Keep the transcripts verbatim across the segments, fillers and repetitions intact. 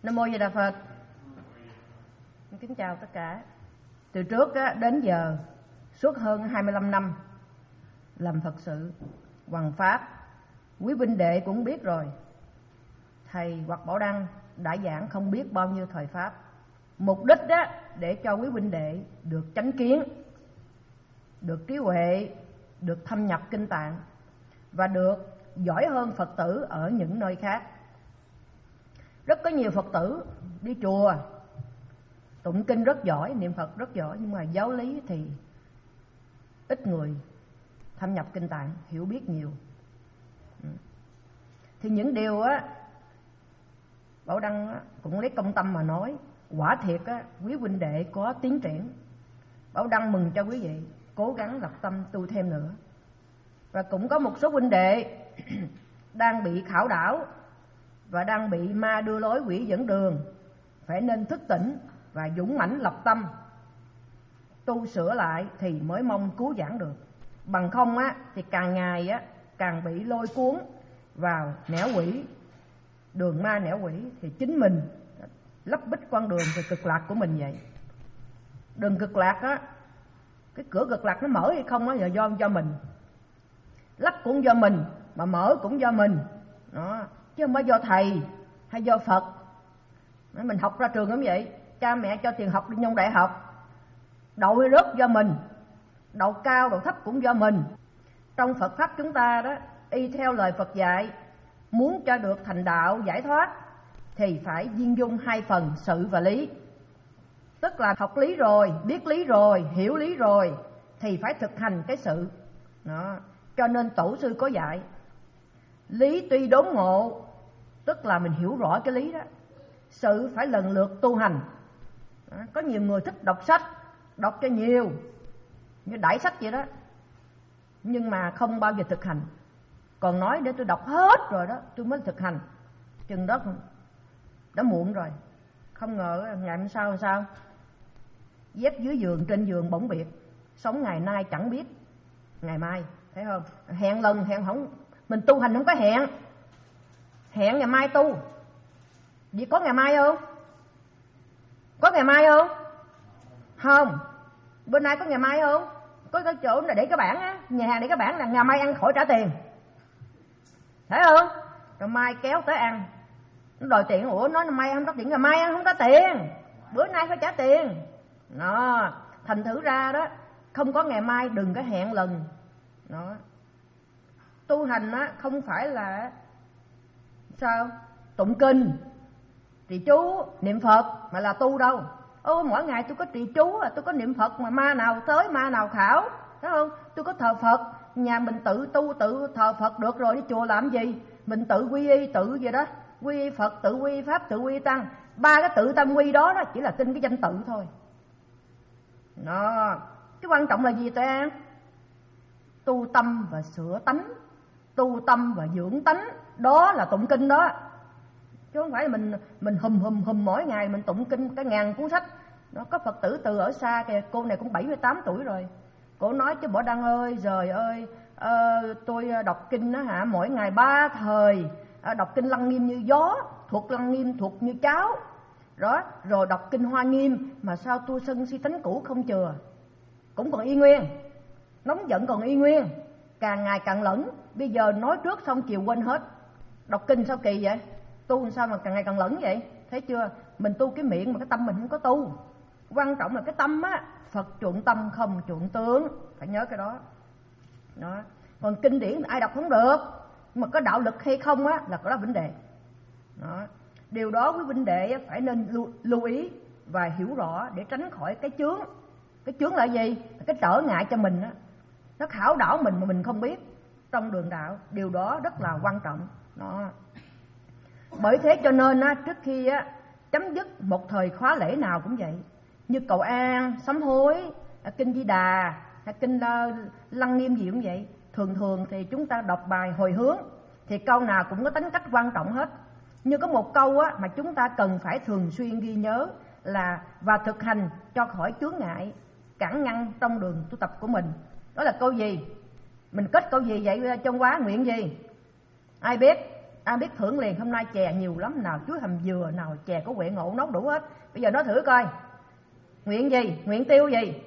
Nam mô Di Đà Phật. Kính chào tất cả. Từ trước đến giờ, suốt hơn hai mươi lăm năm làm Phật sự, hoằng pháp, quý huynh đệ cũng biết rồi. Thầy hoặc Bảo Đăng đã giảng không biết bao nhiêu thời pháp. Mục đích đó để cho quý huynh đệ được chánh kiến, được trí huệ, được thâm nhập kinh tạng và được giỏi hơn Phật tử ở những nơi khác. Rất có nhiều Phật tử đi chùa tụng kinh rất giỏi, niệm Phật rất giỏi, nhưng mà giáo lý thì ít người thâm nhập kinh tạng, hiểu biết nhiều. Thì những điều á, Bảo Đăng á, cũng lấy công tâm mà nói, quả thiệt á, quý huynh đệ có tiến triển. Bảo Đăng mừng cho quý vị, cố gắng lập tâm tu thêm nữa. Và cũng có một số huynh đệ đang bị khảo đảo và đang bị ma đưa lối, quỷ dẫn đường, phải nên thức tỉnh và dũng mãnh lập tâm tu sửa lại thì mới mong cứu vãn được. Bằng không á thì càng ngày á càng bị lôi cuốn vào nẻo quỷ, đường ma nẻo quỷ, thì chính mình lấp bích con đường về cực lạc của mình vậy. Đường cực lạc á, cái cửa cực lạc nó mở hay không á là do do mình, lắp cũng do mình mà mở cũng do mình đó, chứ không phải do thầy hay do Phật. Mình học ra trường cũng vậy, cha mẹ cho tiền học đi nhông đại học, đậu hay rớt do mình, đậu cao đậu thấp cũng do mình. Trong Phật pháp chúng ta đó, y theo lời Phật dạy, muốn cho được thành đạo giải thoát thì phải viên dung hai phần sự và lý. Tức là học lý rồi, biết lý rồi, hiểu lý rồi thì phải thực hành cái sự đó. Cho nên tổ sư có dạy lý tuy đốn ngộ, tức là mình hiểu rõ cái lý đó, sự phải lần lượt tu hành đó. Có nhiều người thích đọc sách, đọc cho nhiều, như đãi sách vậy đó, nhưng mà không bao giờ thực hành. Còn nói để tôi đọc hết rồi đó tôi mới thực hành, chừng đó đã muộn rồi. Không ngờ ngày hôm sau sao dép dưới giường, trên giường bỗng biệt, sống ngày nay chẳng biết ngày mai, thấy không? Hẹn lần hẹn không, mình tu hành không có hẹn, hẹn ngày mai tu, vì có ngày mai không? Có ngày mai không? Không. Bữa nay có ngày mai không? Có cái chỗ là để cái bảng á, nhà hàng để cái bảng là ngày mai ăn khỏi trả tiền, thấy không? Rồi mai kéo tới ăn, nó đòi tiền. Ủa, nói mai không có tiền, ngày mai ăn không có tiền, bữa nay phải trả tiền đó. Thành thử ra đó, không có ngày mai đừng có hẹn lần đó. Tu hành á không phải là sao tụng kinh, trì chú, niệm Phật mà là tu đâu. Ô, mỗi ngày tôi có trì chú, tôi có niệm Phật mà ma nào tới ma nào khảo, thấy không? Tôi có thờ Phật, nhà mình tự tu tự thờ Phật được rồi, đi chùa làm gì? Mình tự quy y tự gì đó, quy y Phật, tự quy y Pháp, tự quy y Tăng. Ba cái tự tâm quy đó, đó chỉ là tin cái danh tự thôi đó. Cái quan trọng là gì tụi em? Tu tâm và sửa tánh, tu tâm và dưỡng tánh, đó là tụng kinh đó. Chứ không phải là mình mình hùm hùm hùm mỗi ngày mình tụng kinh cái ngàn cuốn sách. Nó có Phật tử từ ở xa kìa, cô này cũng bảy mươi tám tuổi rồi. Cô nói chứ Bảo Đăng ơi, trời ơi, uh, tôi đọc kinh đó hả, mỗi ngày ba thời, uh, đọc kinh Lăng Nghiêm như gió, thuộc Lăng Nghiêm thuộc như cháo. Đó, rồi đọc kinh Hoa Nghiêm mà sao tôi sân si tánh cũ không chừa, cũng còn y nguyên, nóng giận còn y nguyên, càng ngày càng lẫn. Bây giờ nói trước xong chiều quên hết. Đọc kinh sao kỳ vậy? Tu sao mà càng ngày càng lẫn vậy? Thấy chưa? Mình tu cái miệng mà cái tâm mình không có tu. Quan trọng là cái tâm á, Phật chuộng tâm không chuộng tướng, phải nhớ cái đó. Đó. Còn kinh điển ai đọc không được, mà có đạo lực hay không á là có đó vấn đề. Đó. Điều đó quý huynh đệ phải nên lưu, lưu ý và hiểu rõ để tránh khỏi cái chướng. Cái chướng là gì? Cái trở ngại cho mình á, nó khảo đảo mình mà mình không biết trong đường đạo. Điều đó rất là quan trọng đó. Bởi thế cho nên á, trước khi á, chấm dứt một thời khóa lễ nào cũng vậy, như cầu an, sám hối, kinh Di Đà, kinh Lăng Nghiêm gì cũng vậy, thường thường thì chúng ta đọc bài hồi hướng thì câu nào cũng có tính cách quan trọng hết. Nhưng có một câu á, mà chúng ta cần phải thường xuyên ghi nhớ là và thực hành cho khỏi chướng ngại cản ngăn trong đường tu tập của mình. Đó là câu gì? Mình kết câu gì vậy trong quá nguyện gì? Ai biết? Ai biết thưởng liền, hôm nay chè nhiều lắm, nào chuối hầm dừa, nào chè có quệ ngộ, nấu đủ hết. Bây giờ nói thử coi, nguyện gì, nguyện tiêu gì?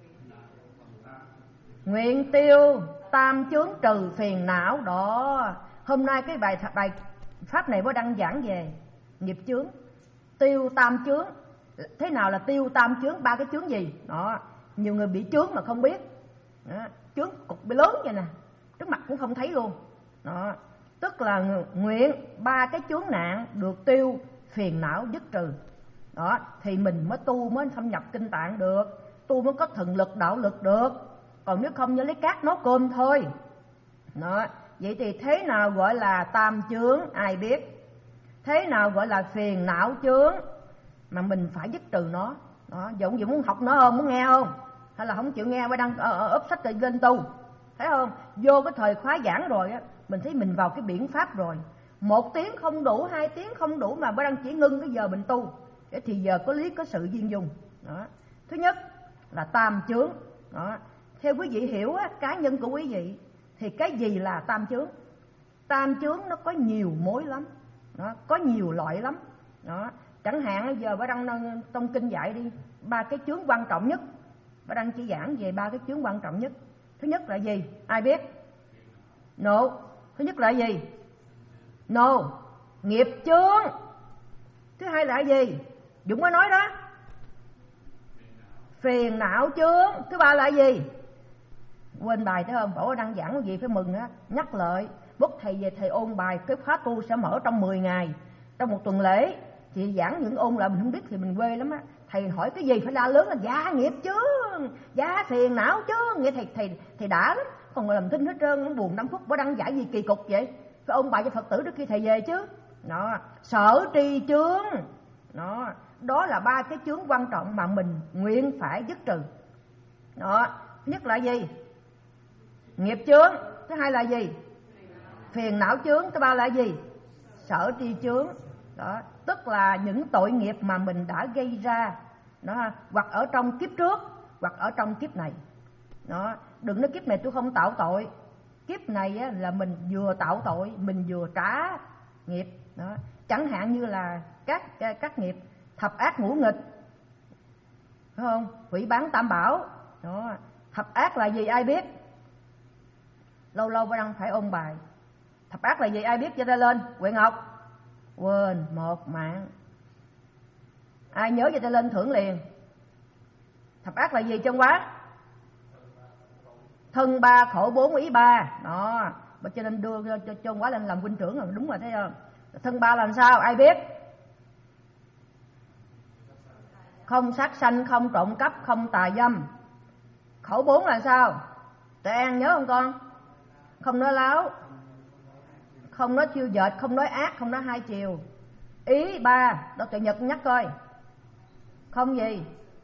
Nguyện tiêu tam chướng trừ phiền não. Đó, hôm nay cái bài bài pháp này có đăng giảng về nghiệp chướng, tiêu tam chướng. Thế nào là tiêu tam chướng? Ba cái chướng gì? Đó, nhiều người bị chướng mà không biết. Đó, chướng cục bị lớn vậy nè, trước mặt cũng không thấy luôn. Đó, tức là nguyện ba cái chướng nạn được tiêu, phiền não dứt trừ. Đó, thì mình mới tu, mới thâm nhập kinh tạng được, tu mới có thần lực đạo lực được. Còn nếu không, nhớ lấy cát nấu cơm thôi. Đó, vậy thì thế nào gọi là tam chướng? Ai biết? Thế nào gọi là phiền não chướng mà mình phải dứt trừ nó? Đó, giờ ông gì muốn học nó không? Muốn nghe không? Hay là không chịu nghe, mới đăng ốp sách rồi lên tu? Thấy không? Vô cái thời khóa giảng rồi á, mình thấy mình vào cái biển pháp rồi. Một tiếng không đủ, hai tiếng không đủ mà mới đăng chỉ ngưng cái giờ mình tu. Để thì giờ có lý có sự duyên dùng. Đó. Thứ nhất là tam chướng. Đó. Theo quý vị hiểu á, cá nhân của quý vị thì cái gì là tam chướng? Tam chướng nó có nhiều mối lắm. Đó, có nhiều loại lắm. Đó. Chẳng hạn giờ bà đăng trong kinh dạy đi, ba cái chướng quan trọng nhất. Bà đăng chỉ giảng về ba cái chướng quan trọng nhất. Thứ nhất là gì? Ai biết? No. Thứ nhất là gì? No. Nghiệp chướng. Thứ hai là gì? Dũng có nói đó. Phiền não chướng. Thứ ba là gì? Quên bài thấy không? Bảo đăng giảng cái gì phải mừng á. Nhắc lại. Bất thầy về thầy ôn bài, cái khóa tu sẽ mở trong mười ngày, trong một tuần lễ. Thì giảng những ôn lại mình không biết thì mình quê lắm á. Thầy hỏi cái gì phải la lớn là dạ nghiệp chướng, dạ phiền não chướng. Nghĩa thầy thầy thầy đã lắm. Còn ngồi làm thinh hết trơn, nó buồn năm phút. Bảo đăng giải gì kỳ cục vậy? Phải ôn bài cho Phật tử trước khi thầy về chứ. Đó. Sở tri chướng. Đó. Đó là ba cái chướng quan trọng mà mình nguyện phải dứt trừ. Đó. Thứ nhất là gì? Nghiệp chướng. Thứ hai là gì? Phiền não chướng. Thứ ba là gì? Sở tri chướng. Đó. Tức là những tội nghiệp mà mình đã gây ra, đó, hoặc ở trong kiếp trước hoặc ở trong kiếp này. Đó. Đừng nói kiếp này tôi không tạo tội. Kiếp này á, là mình vừa tạo tội, mình vừa trả nghiệp. Đó. Chẳng hạn như là các các nghiệp thập ác ngũ nghịch, phải không? Hủy bán tam bảo. Đó. Thập ác là gì ai biết? Lâu lâu đang phải ôn bài. Thập ác là gì ai biết? Cho ta lên. Huệ Ngọc. Quên một mạng. Ai nhớ cho ta lên thưởng liền. Thập ác là gì chân quá? Thân ba khổ bốn ý ba. Đó. Cho nên đưa cho chân quá lên làm huynh trưởng rồi. Đúng rồi thấy không? Thân ba là sao ai biết? Không sát sanh, không trộm cắp, không tà dâm. Khẩu bốn là sao? Tụi An nhớ không con? Không nói láo, không nói chiêu dệt, không nói ác, không nói hai chiều. Ý ba, đó Tuệ Nhật nhắc coi. Không gì?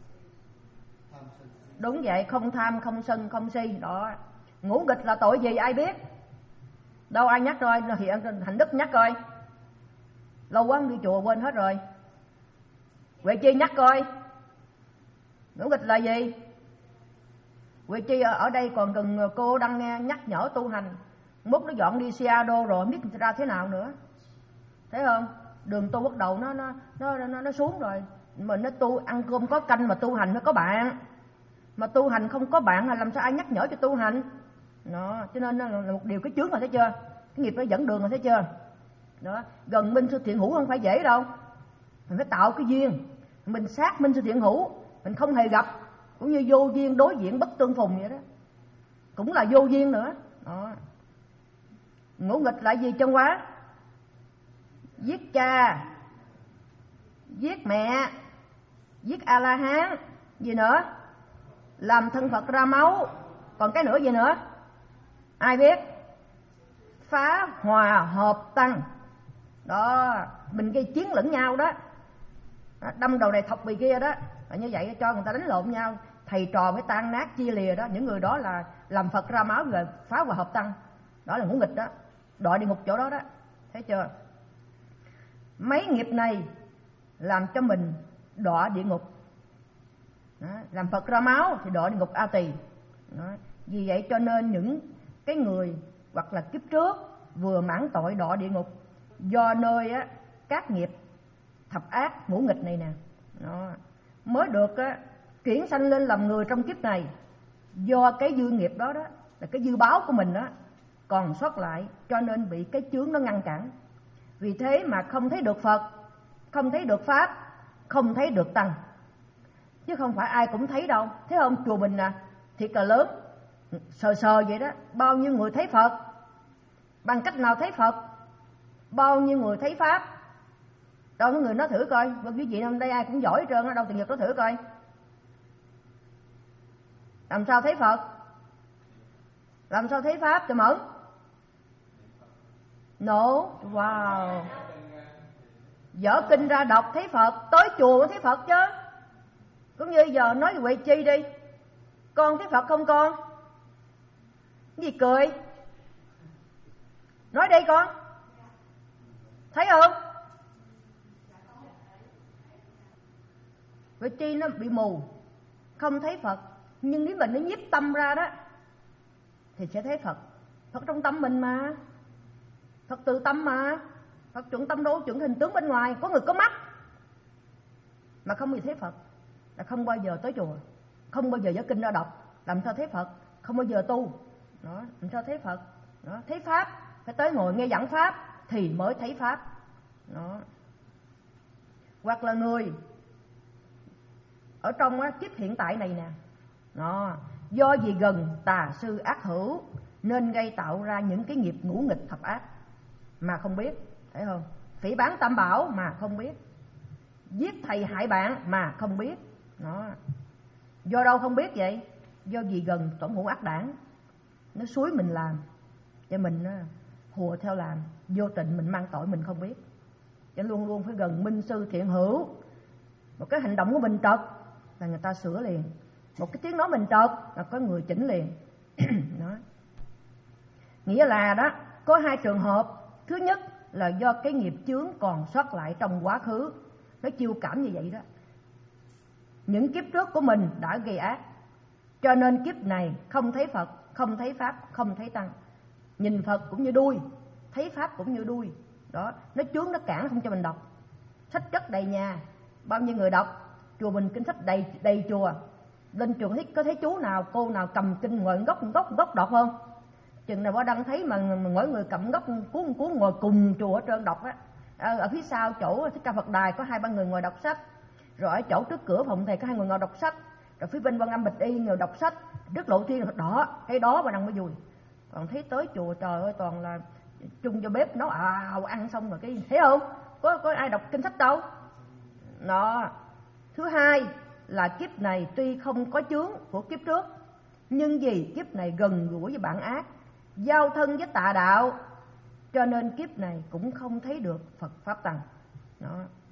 Đúng vậy, không tham, không sân, không si. Đó. Ngũ nghịch là tội gì ai biết? Đâu ai nhắc rồi? Thì Hạnh Đức nhắc coi. Lâu quá không đi chùa quên hết rồi. Huệ Chi nhắc coi. Ngũ nghịch là gì? Huệ Chi ở đây còn cần cô đang nghe nhắc nhở tu hành. Mốt nó dọn đi Seattle rồi biết ra thế nào nữa. Thấy không? Đường tu bắt đầu nó nó nó nó, nó xuống rồi. Mình nó tu ăn cơm có canh mà tu hành nó có bạn. Mà tu hành không có bạn là làm sao ai nhắc nhở cho tu hành. Đó, cho nên là một điều cái chướng rồi thấy chưa? Cái nghiệp nó dẫn đường rồi thấy chưa? Đó, gần minh sư thiện hữu không phải dễ đâu. Mình phải tạo cái duyên. Mình sát minh sư thiện hữu, mình không hề gặp, cũng như vô duyên đối diện bất tương phùng vậy đó. Cũng là vô duyên nữa. Đó. Ngũ nghịch là gì chân quá? Giết cha, giết mẹ, giết A-la-hán. Gì nữa? Làm thân Phật ra máu. Còn cái nữa gì nữa? Ai biết? Phá hòa hợp tăng. Đó, mình gây chiến lẫn nhau đó. Đâm đầu này thọc bì kia đó. Như vậy cho người ta đánh lộn nhau, thầy trò phải tan nát chia lìa đó. Những người đó là làm Phật ra máu rồi phá hòa hợp tăng. Đó là ngũ nghịch đó. Đọa địa ngục chỗ đó đó. Thấy chưa? Mấy nghiệp này làm cho mình đọa địa ngục. Đó. Làm Phật ra máu thì đọa địa ngục A Tỳ. Đó. Vì vậy cho nên những cái người hoặc là kiếp trước vừa mãn tội đọa địa ngục, do nơi á, các nghiệp thập ác ngũ nghịch này nè, đó, mới được á, chuyển sanh lên làm người trong kiếp này. Do cái dư nghiệp đó đó, là cái dư báo của mình đó còn sót lại, cho nên bị cái chướng nó ngăn cản. Vì thế mà không thấy được Phật, không thấy được Pháp, không thấy được Tăng. Chứ không phải ai cũng thấy đâu. Thấy không, chùa mình nè, thiệt là lớn, sờ sờ vậy đó. Bao nhiêu người thấy Phật? Bằng cách nào thấy Phật? Bao nhiêu người thấy Pháp? Đâu có người nói thử coi. Và quý vị hôm đây ai cũng giỏi hết trơn á, đâu từng nhật nó thử coi. Làm sao thấy Phật? Làm sao thấy Pháp cho Mẫn? No, wow. Dở kinh ra đọc thấy Phật, tới chùa mới thấy Phật chứ. Cũng như giờ nói về Huệ Chi đi, con thấy Phật không con? Cái gì cười? Nói đây con, thấy không? Huệ Chi nó bị mù, không thấy Phật. Nhưng nếu mình nó nhiếp tâm ra đó thì sẽ thấy Phật. Phật trong tâm mình mà, Phật từ tâm mà. Phật chuẩn tâm đâu chuẩn hình tướng bên ngoài. Có người có mắt mà không gì thấy Phật là không bao giờ tới chùa, không bao giờ dở kinh ra đọc. Làm sao thấy Phật? Không bao giờ tu. Đó, làm sao thấy Phật? Đó, thấy Pháp phải tới ngồi nghe giảng Pháp thì mới thấy Pháp. Đó. Hoặc là người ở trong á, kiếp hiện tại này nè, đó, do vì gần tà sư ác hữu nên gây tạo ra những cái nghiệp ngũ nghịch thập ác mà không biết, thấy không? Phỉ báng tam bảo mà không biết, giết thầy hại bạn mà không biết. Đó. Do đâu không biết vậy? Do vì gần tổng ngũ ác đảng nó xúi mình làm, cho mình hùa theo làm, vô tình mình mang tội mình không biết. Cho luôn luôn phải gần minh sư thiện hữu. Một cái hành động của mình trật là người ta sửa liền, một cái tiếng nói mình trật là có người chỉnh liền. Đó. Nghĩa là đó, có hai trường hợp. Thứ nhất là do cái nghiệp chướng còn sót lại trong quá khứ, nó chiêu cảm như vậy đó. Những kiếp trước của mình đã gây ác, cho nên kiếp này không thấy Phật, không thấy Pháp, không thấy Tăng. Nhìn Phật cũng như đuôi, thấy Pháp cũng như đuôi. Đó, nó chướng nó cản không cho mình đọc. Sách chất đầy nhà, bao nhiêu người đọc. Chùa mình kinh sách đầy đầy chùa. Lên chùa thấy, có thấy chú nào, cô nào cầm kinh ngồi gốc gốc gốc đọc không? Chừng nào Bảo Đăng thấy mà, mà mỗi người cầm gốc cuốn cuốn ngồi cùng chùa ở trơn đọc á. Ở, ở phía sau chỗ Thích Ca Phật Đài có hai ba người ngồi đọc sách. Rồi ở chỗ trước cửa phòng thầy có hai người ngồi đọc sách. Rồi phía bên Quan Âm Bịch Y ngồi đọc sách. Trước lộ thiên đó, cái đó Bảo Đăng mới vui. Còn thấy tới chùa trời ơi toàn là chung cho bếp nấu ào ăn xong rồi cái thấy không? Có có ai đọc kinh sách đâu. Đó. Thứ hai là kiếp này tuy không có chướng của kiếp trước, nhưng vì kiếp này gần gũi với bản ác, giao thân với tà đạo, cho nên kiếp này cũng không thấy được Phật Pháp Tăng. Đó.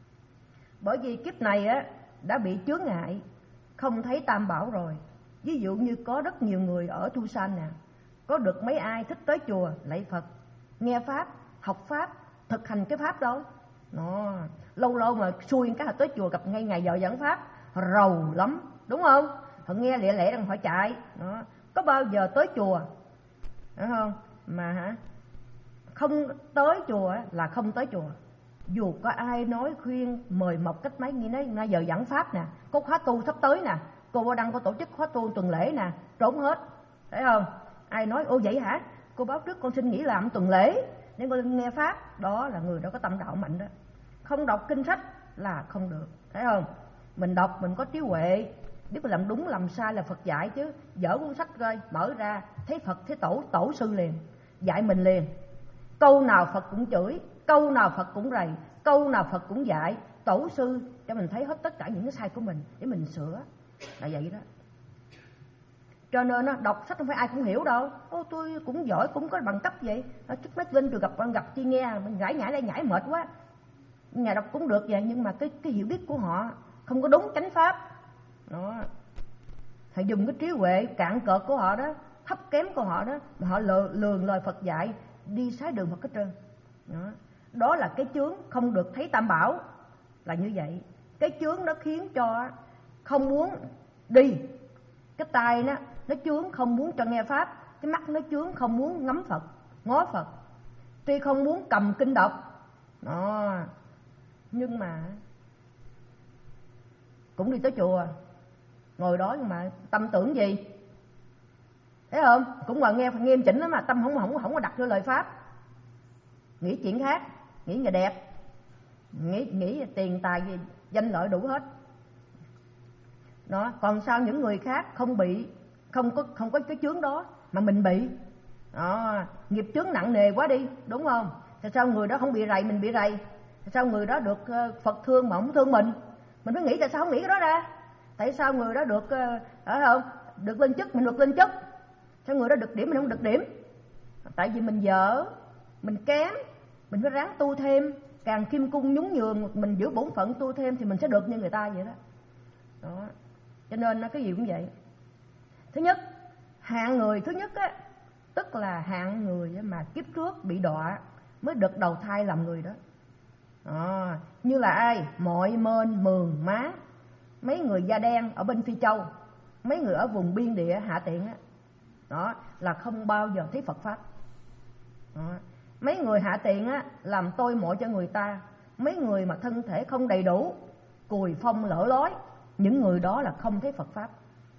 Bởi vì kiếp này á đã bị chướng ngại, không thấy tam bảo rồi. Ví dụ như có rất nhiều người ở Thu San nè, có được mấy ai thích tới chùa lạy Phật, nghe Pháp, học Pháp, thực hành cái Pháp đó. Nó lâu lâu mà xui cái là tới chùa gặp ngay ngày giờ giảng Pháp, rầu lắm, đúng không? Họ nghe lẹ lẹ đang họ chạy. Đó. Có bao giờ tới chùa, đúng không? Mà hả, không tới chùa là không tới chùa. Dù có ai nói khuyên mời mọc cách mấy, như nói ngay giờ giảng Pháp nè, có khóa tu sắp tới nè, cô Bảo Đăng có tổ chức khóa tu tuần lễ nè, trốn hết, thấy không? Ai nói ô vậy hả, cô báo trước con xin nghỉ làm tuần lễ để con nghe Pháp. Đó là người đó có tâm đạo mạnh đó. Không đọc kinh sách là không được, thấy không? Mình đọc mình có trí huệ, biết mình làm đúng làm sai là Phật dạy chứ. Dở cuốn sách coi, mở ra thấy Phật thấy tổ tổ sư liền, dạy mình liền. Câu nào Phật cũng chửi, câu nào Phật cũng rầy, câu nào Phật cũng dạy. Tổ sư cho mình thấy hết tất cả những cái sai của mình để mình sửa, là vậy đó. Cho nên đó, đọc sách không phải ai cũng hiểu đâu. Ô, tôi cũng giỏi, cũng có bằng cấp vậy. Chút mắt lên rồi gặp gặp chi nghe mình nhảy nhảy lại nhảy mệt quá. Nhà đọc cũng được vậy, nhưng mà cái cái hiểu biết của họ không có đúng chánh pháp. Đó. Họ dùng cái trí huệ cạn cợt của họ đó, thấp kém của họ đó, mà họ lường, lường lời Phật dạy đi sai đường Phật hết trơn. Đó. Đó là cái chướng không được thấy tam bảo là như vậy. Cái chướng nó khiến cho không muốn đi, cái tai nó nó chướng không muốn cho nghe pháp, cái mắt nó chướng không muốn ngắm Phật, ngó Phật. Tuy không muốn cầm kinh đọc, đó. Nhưng mà cũng đi tới chùa, ngồi đó nhưng mà tâm tưởng gì? Thấy không? Cũng mà nghe nghiêm chỉnh lắm mà tâm không không không có đặt vô lời pháp. Nghĩ chuyện khác, nghĩ người đẹp, nghĩ nghĩ tiền tài gì, danh lợi đủ hết. Đó, còn sao những người khác không bị, không có không có cái chướng đó mà mình bị. Đó, nghiệp chướng nặng nề quá đi, đúng không? Tại sao người đó không bị rầy, mình bị rầy? Tại sao người đó được Phật thương mà không thương mình? Mình mới nghĩ tại sao không nghĩ cái đó ra? Tại sao người đó được phải không? Được lên chức, mình được lên chức. Sao người đó được điểm mình không được điểm? Tại vì mình dở, mình kém, mình phải ráng tu thêm, càng kim cung nhún nhường, mình giữ bổn phận tu thêm thì mình sẽ được như người ta vậy đó. Đó. Cho nên cái gì cũng vậy. Thứ nhất, hạng người thứ nhất á, tức là hạng người mà kiếp trước bị đọa mới được đầu thai làm người đó. Đó. Như là ai? Mọi Mên, Mường, Má, mấy người da đen ở bên Phi Châu, mấy người ở vùng biên địa Hạ Tiện á, đó là không bao giờ thấy Phật pháp. Đó. Mấy người Hạ Tiện á làm tôi mọi cho người ta, mấy người mà thân thể không đầy đủ, cùi phong lỡ lói, những người đó là không thấy Phật pháp.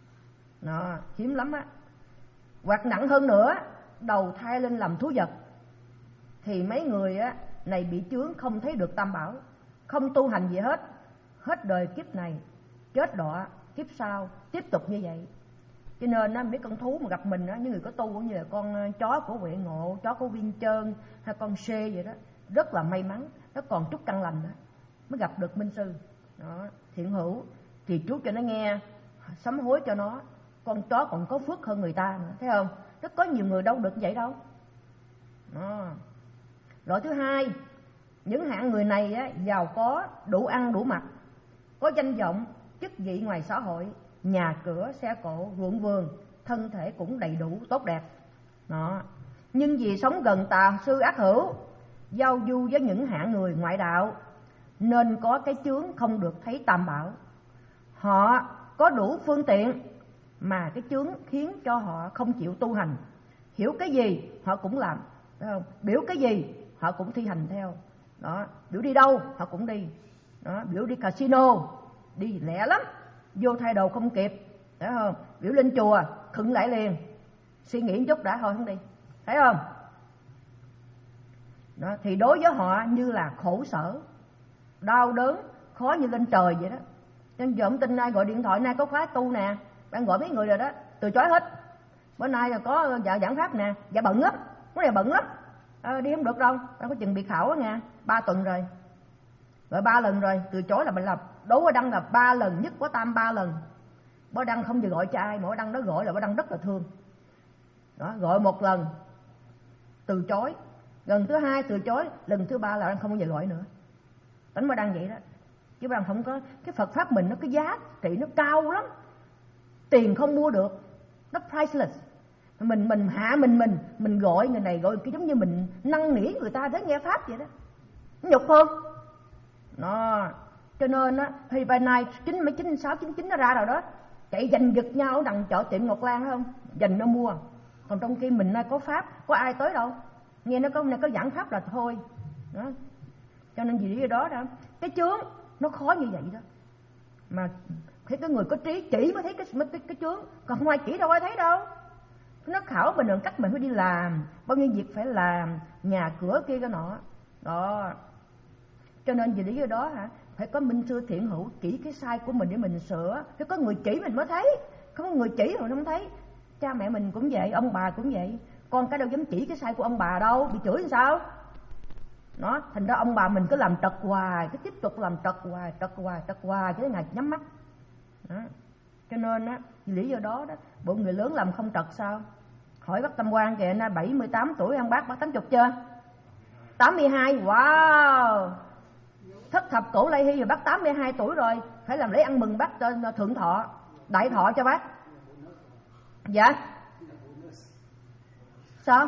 Đó, hiếm lắm á. Hoặc nặng hơn nữa, đầu thai lên làm thú vật, thì mấy người á này bị chướng không thấy được tam bảo, không tu hành gì hết, hết đời kiếp này chết đọa, kiếp sau tiếp tục như vậy. Cho nên á, mấy con thú mà gặp mình á, những người có tu cũng như là con chó của Huệ Ngộ, chó của Viên Trơn hay con Xê vậy đó, rất là may mắn, nó còn chút căn lành đó, mới gặp được Minh Sư. Đó, thiện hữu thì chú cho nó nghe, sám hối cho nó. Con chó còn có phước hơn người ta nữa, thấy không? Rất có nhiều người đâu được vậy đâu. Đó. Loại thứ hai, những hạng người này á, giàu có, đủ ăn đủ mặc, có danh vọng, chức vị ngoài xã hội, nhà cửa, xe cộ, ruộng vườn, thân thể cũng đầy đủ tốt đẹp. Đó. Nhưng vì sống gần tà sư ác hữu, giao du với những hạng người ngoại đạo, nên có cái chướng không được thấy tam bảo. Họ có đủ phương tiện mà cái chướng khiến cho họ không chịu tu hành. Hiểu cái gì họ cũng làm, phải không? Biểu cái gì họ cũng thi hành theo. Đó, biểu đi đâu họ cũng đi. Đó, biểu đi casino đi lẹ lắm, vô thay đồ không kịp, phải không? Biểu lên chùa khựng lại liền, suy nghĩ một chút đã thôi không đi, thấy không? Đó, thì đối với họ như là khổ sở, đau đớn, khó như lên trời vậy đó. Nên giờ ông tin ai gọi điện thoại, nay có khóa tu nè, bạn gọi mấy người rồi đó, từ chối hết. Bữa nay là có dạ giảng pháp nè, dạ bận lắm, cái này bận lắm, à, đi không được đâu, bạn có chừng bị khảo á nha, ba tuần rồi, gọi ba lần rồi, từ chối là mình làm. Đố Bó Đăng là ba lần, nhất có tam ba lần. Bó Đăng không vừa gọi cho ai, mà Bó Đăng đó gọi là Bó Đăng rất là thương. Đó, gọi một lần từ chối, lần thứ hai từ chối, lần thứ ba là Đăng không bao giờ gọi nữa. Tính Bó Đăng vậy đó. Chứ Bó Đăng không có, cái Phật pháp mình nó cái giá trị nó cao lắm, tiền không mua được, nó priceless. Mình mình hạ mình mình mình gọi người này gọi cái giống như mình năn nỉ người ta đến nghe pháp vậy đó, nhục không? Nó cho nên á, thì bài này chín mấy chín sáu chín chín nó ra rồi đó, chạy giành giật nhau ở đằng chợ tiệm Ngọc Lan không, giành nó mua. Còn trong khi mình nay có pháp, có ai tới đâu, nghe nó có này có giảng pháp là thôi. Đó, cho nên vì lý do đó đó, cái chướng nó khó như vậy đó. Mà thấy cái người có trí chỉ mới thấy cái cái, cái chướng, còn không ai chỉ đâu ai thấy đâu. Nó khảo mình bằng cách mình phải đi làm, bao nhiêu việc phải làm, nhà cửa kia cái nọ. Đó. Cho nên vì lý do đó hả, phải có minh sư thiện hữu chỉ cái sai của mình để mình sửa. Phải có người chỉ mình mới thấy, không có người chỉ mình không thấy. Cha mẹ mình cũng vậy, ông bà cũng vậy. Con cái đâu dám chỉ cái sai của ông bà đâu, bị chửi làm sao? Đó, thành ra ông bà mình cứ làm trật hoài, cứ tiếp tục làm trật hoài, trật hoài, trật hoài cho đến ngày nhắm mắt. Đó. Cho nên á, vì lý do đó đó, bộ người lớn làm không trật sao? Hỏi bác Tâm Quang kìa, na bảy mươi tám tuổi ăn bác, bác tám mươi chưa? tám mươi hai, wow. Thất thập cổ Lai Hy rồi bác tám mươi hai tuổi rồi, phải làm lễ ăn mừng bác thượng thọ, đại thọ cho bác. Dạ? Sao?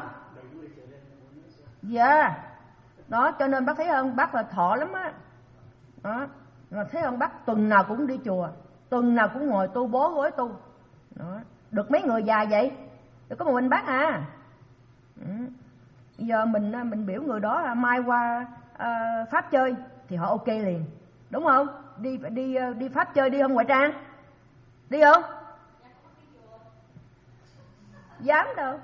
Dạ. Đó, cho nên bác thấy không, bác là thọ lắm á. Đó, mà thấy không, bác tuần nào cũng đi chùa, tuần nào cũng ngồi tu bố gối tu. Đó, được mấy người già vậy? Được có một mình bác à. Ừ. Giờ mình mình biểu người đó mai qua uh, pháp chơi thì họ ok liền, đúng không? Đi đi đi pháp chơi đi không ngoại trang? Đi không? Dám đâu.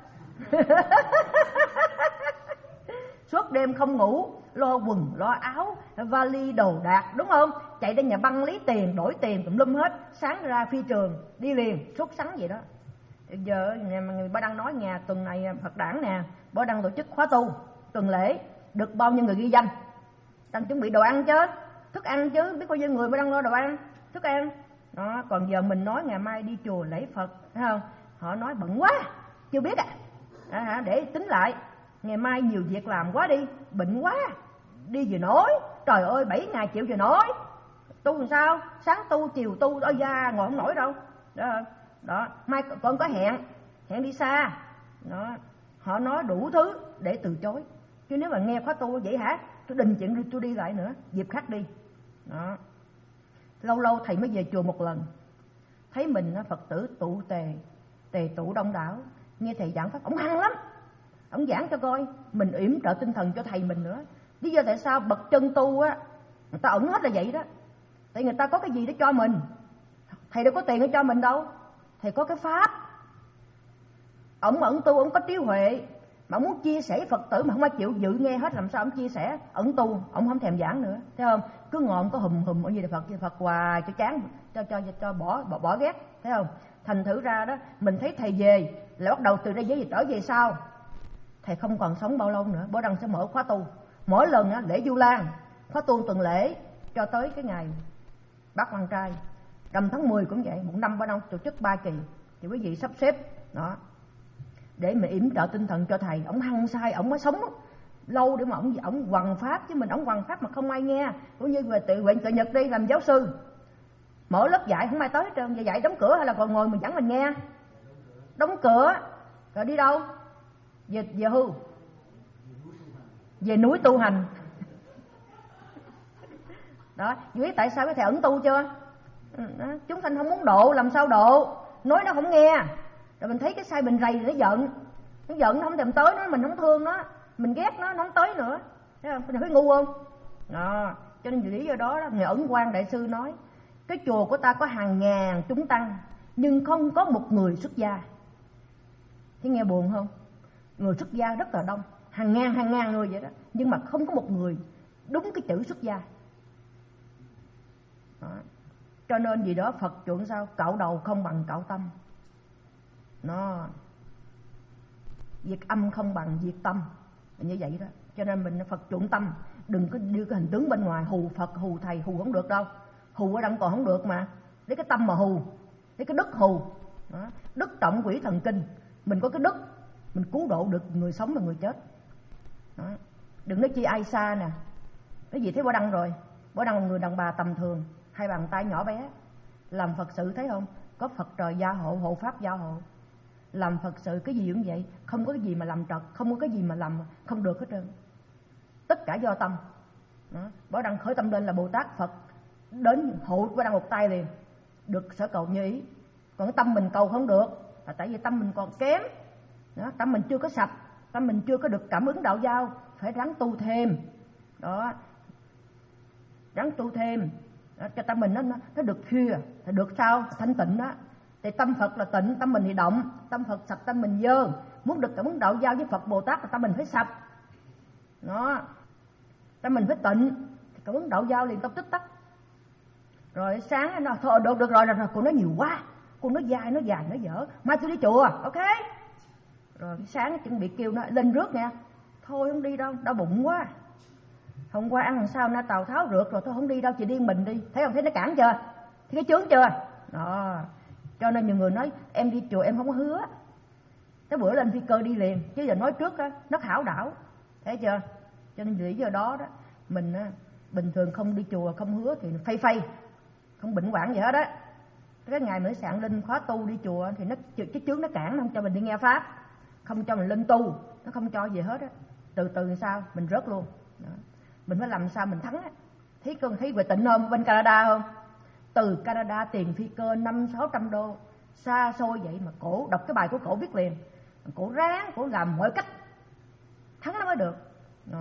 Suốt đêm không ngủ, lo quần lo áo, vali đồ đạc, đúng không? Chạy đến nhà băng lấy tiền, đổi tiền tùm lum hết, sáng ra phi trường đi liền, sốt sắng vậy đó. Giờ người Ba Đăng nói nhà tuần này Phật đản nè, Ba Đăng tổ chức khóa tu tuần lễ, được bao nhiêu người ghi danh. Đang chuẩn bị đồ ăn chứ, thức ăn chứ, biết bao nhiêu người Ba Đăng lo đồ ăn, thức ăn. Đó, còn giờ mình nói ngày mai đi chùa lễ Phật, thấy không? Họ nói bận quá, chưa biết à. À, để tính lại, ngày mai nhiều việc làm quá đi, bệnh quá, đi vừa nổi. Trời ơi, bảy ngày chịu vừa nổi. Tu làm sao? Sáng tu, chiều tu, ở da ngồi không nổi đâu. Đó, đó. Mai con có hẹn, hẹn đi xa. Đó. Họ nói đủ thứ để từ chối. Chứ nếu mà nghe khóa tu vậy hả? Tôi đình chuyện tôi đi lại nữa, dịp khác đi. Đó. Lâu lâu thầy mới về chùa một lần, thấy mình Phật tử tụ tề, tề tụ đông đảo, nghe thầy giảng pháp, ổng hăng lắm. Ổng giảng cho coi, mình yểm trợ tinh thần cho thầy mình nữa. Lý do tại sao bậc chân tu á, người ta ẩn hết là vậy đó. Tại người ta có cái gì để cho mình. Thầy đâu có tiền để cho mình đâu. Thầy có cái pháp. Ổng ẩn tu, ổng có trí huệ, mà ổng muốn chia sẻ với Phật tử mà không ai chịu dự nghe hết, làm sao ổng chia sẻ? Ẩn tu, ổng không thèm giảng nữa, thấy không? Cứ ngồi có hùm hùm ở gì Phật, gì Phật hoài cho chán, cho cho cho bỏ bỏ, bỏ ghét, thấy không? Thành thử ra đó, mình thấy thầy về là bắt đầu từ đây giấy gì trở về sau. Thầy không còn sống bao lâu nữa, Bố Đăng sẽ mở khóa tu. Mỗi lần á, lễ Vu Lan, khóa tu tuần lễ cho tới cái ngày Bác Quan Trai. Rằm tháng mười cũng vậy, một năm Bố Đăng tổ chức ba kỳ, thì quý vị sắp xếp đó để mình yểm trợ tinh thần cho thầy. Ổng hăng sai, ổng mới sống lâu để mà ổng ổng hoằng pháp, chứ mình ổng hoằng pháp mà không ai nghe. Cũng như về tự nguyện tự nhật đi làm giáo sư, mở lớp dạy không ai tới hết trơn. Giờ dạy đóng cửa hay là còn ngồi mình giảng mình nghe? Đóng cửa rồi đi đâu? Về về hưu, về núi tu hành. Đó, biết tại sao cái thầy ẩn tu chưa? Đó, chúng sanh không muốn độ, làm sao độ? Nói nó không nghe, rồi mình thấy cái sai mình rầy nó giận, nó giận nó không thèm tới nó, mình không thương nó, mình ghét nó, nó không tới nữa. Thấy không? Mình thấy ngu không? Đó, cho nên lý do đó, đó Ngài Ẩn Quang Đại Sư nói, cái chùa của ta có hàng ngàn chúng tăng, nhưng không có một người xuất gia. Thế nghe buồn không? Người xuất gia rất là đông, hàng ngàn hàng ngàn người vậy đó, nhưng mà không có một người đúng cái chữ xuất gia. Đó. Cho nên gì đó Phật chuẩn sao? Cạo đầu không bằng cạo tâm. Nó việc âm không bằng việc tâm, như vậy đó. Cho nên mình Phật chuẩn tâm, đừng có đưa cái hình tướng bên ngoài hù Phật, hù thầy, hù không được đâu. Hù ở đằng còn không được mà, lấy cái tâm mà hù, lấy cái đức hù. Đó. Đức trọng quỷ thần kinh, mình có cái đức, mình cứu độ được người sống và người chết. Đó. Đừng nói chi ai xa nè. Cái gì thấy Bố Đăng rồi, Bố Đăng là người đàn bà tầm thường, hai bàn tay nhỏ bé, làm Phật sự thấy không? Có Phật trời gia hộ, hộ pháp gia hộ. Làm Phật sự cái gì cũng vậy, không có cái gì mà làm trật, không có cái gì mà làm không được hết trơn. Tất cả do tâm. Đó. Bố Đăng khởi tâm lên là Bồ Tát Phật đến hộ Bố Đăng một tay liền, được sở cầu như ý. Còn cái tâm mình cầu không được là tại vì tâm mình còn kém. Đó, tâm mình chưa có sạch, tâm mình chưa có được cảm ứng đạo giao, phải ráng tu thêm. Đó, ráng tu thêm. Đó, cho tâm mình nó, nó, nó được khuya, được sao? Thanh tịnh đó. Thì tâm Phật là tịnh, tâm mình thì động. Tâm Phật sạch, tâm mình dơ. Muốn được cảm ứng đạo giao với Phật Bồ Tát là tâm mình phải sạch. Đó, tâm mình phải tịnh, thì cảm ứng đạo giao liền tâm tích tắc. Rồi sáng nó thôi được, được rồi, rồi, rồi cô nói nhiều quá, cô nói dài, nó dài, nó dở, mai tôi đi chùa, ok. Rồi sáng chuẩn bị kêu nó lên rước nha. Thôi không đi đâu, đau bụng quá. Hôm qua ăn làm sao na Tào Tháo rượt rồi, thôi không đi đâu, chị đi mình đi. Thấy không, thấy nó cản chưa? Thấy cái chướng chưa? Đó. Cho nên nhiều người nói em đi chùa em không có hứa, cái bữa lên phi cơ đi liền, chứ giờ nói trước á nó khảo đảo, thấy chưa? Cho nên lý do đó đó mình á, bình thường không đi chùa không hứa thì phay phay, không bệnh hoạn gì hết á. Cái ngày mới sạn linh khóa tu đi chùa thì nó cái chướng nó cản, nó không cho mình đi nghe pháp, không cho mình lên tu, nó không cho gì hết á. Từ từ sao mình rớt luôn. Đó. Mình phải làm sao mình thắng á. Thấy con thấy về Tịnh không, bên Canada không? Từ Canada tiền phi cơ năm sáu trăm đô, xa xôi vậy mà cổ đọc cái bài của cổ biết liền. Cổ ráng, cổ làm mọi cách thắng nó mới được. Đó.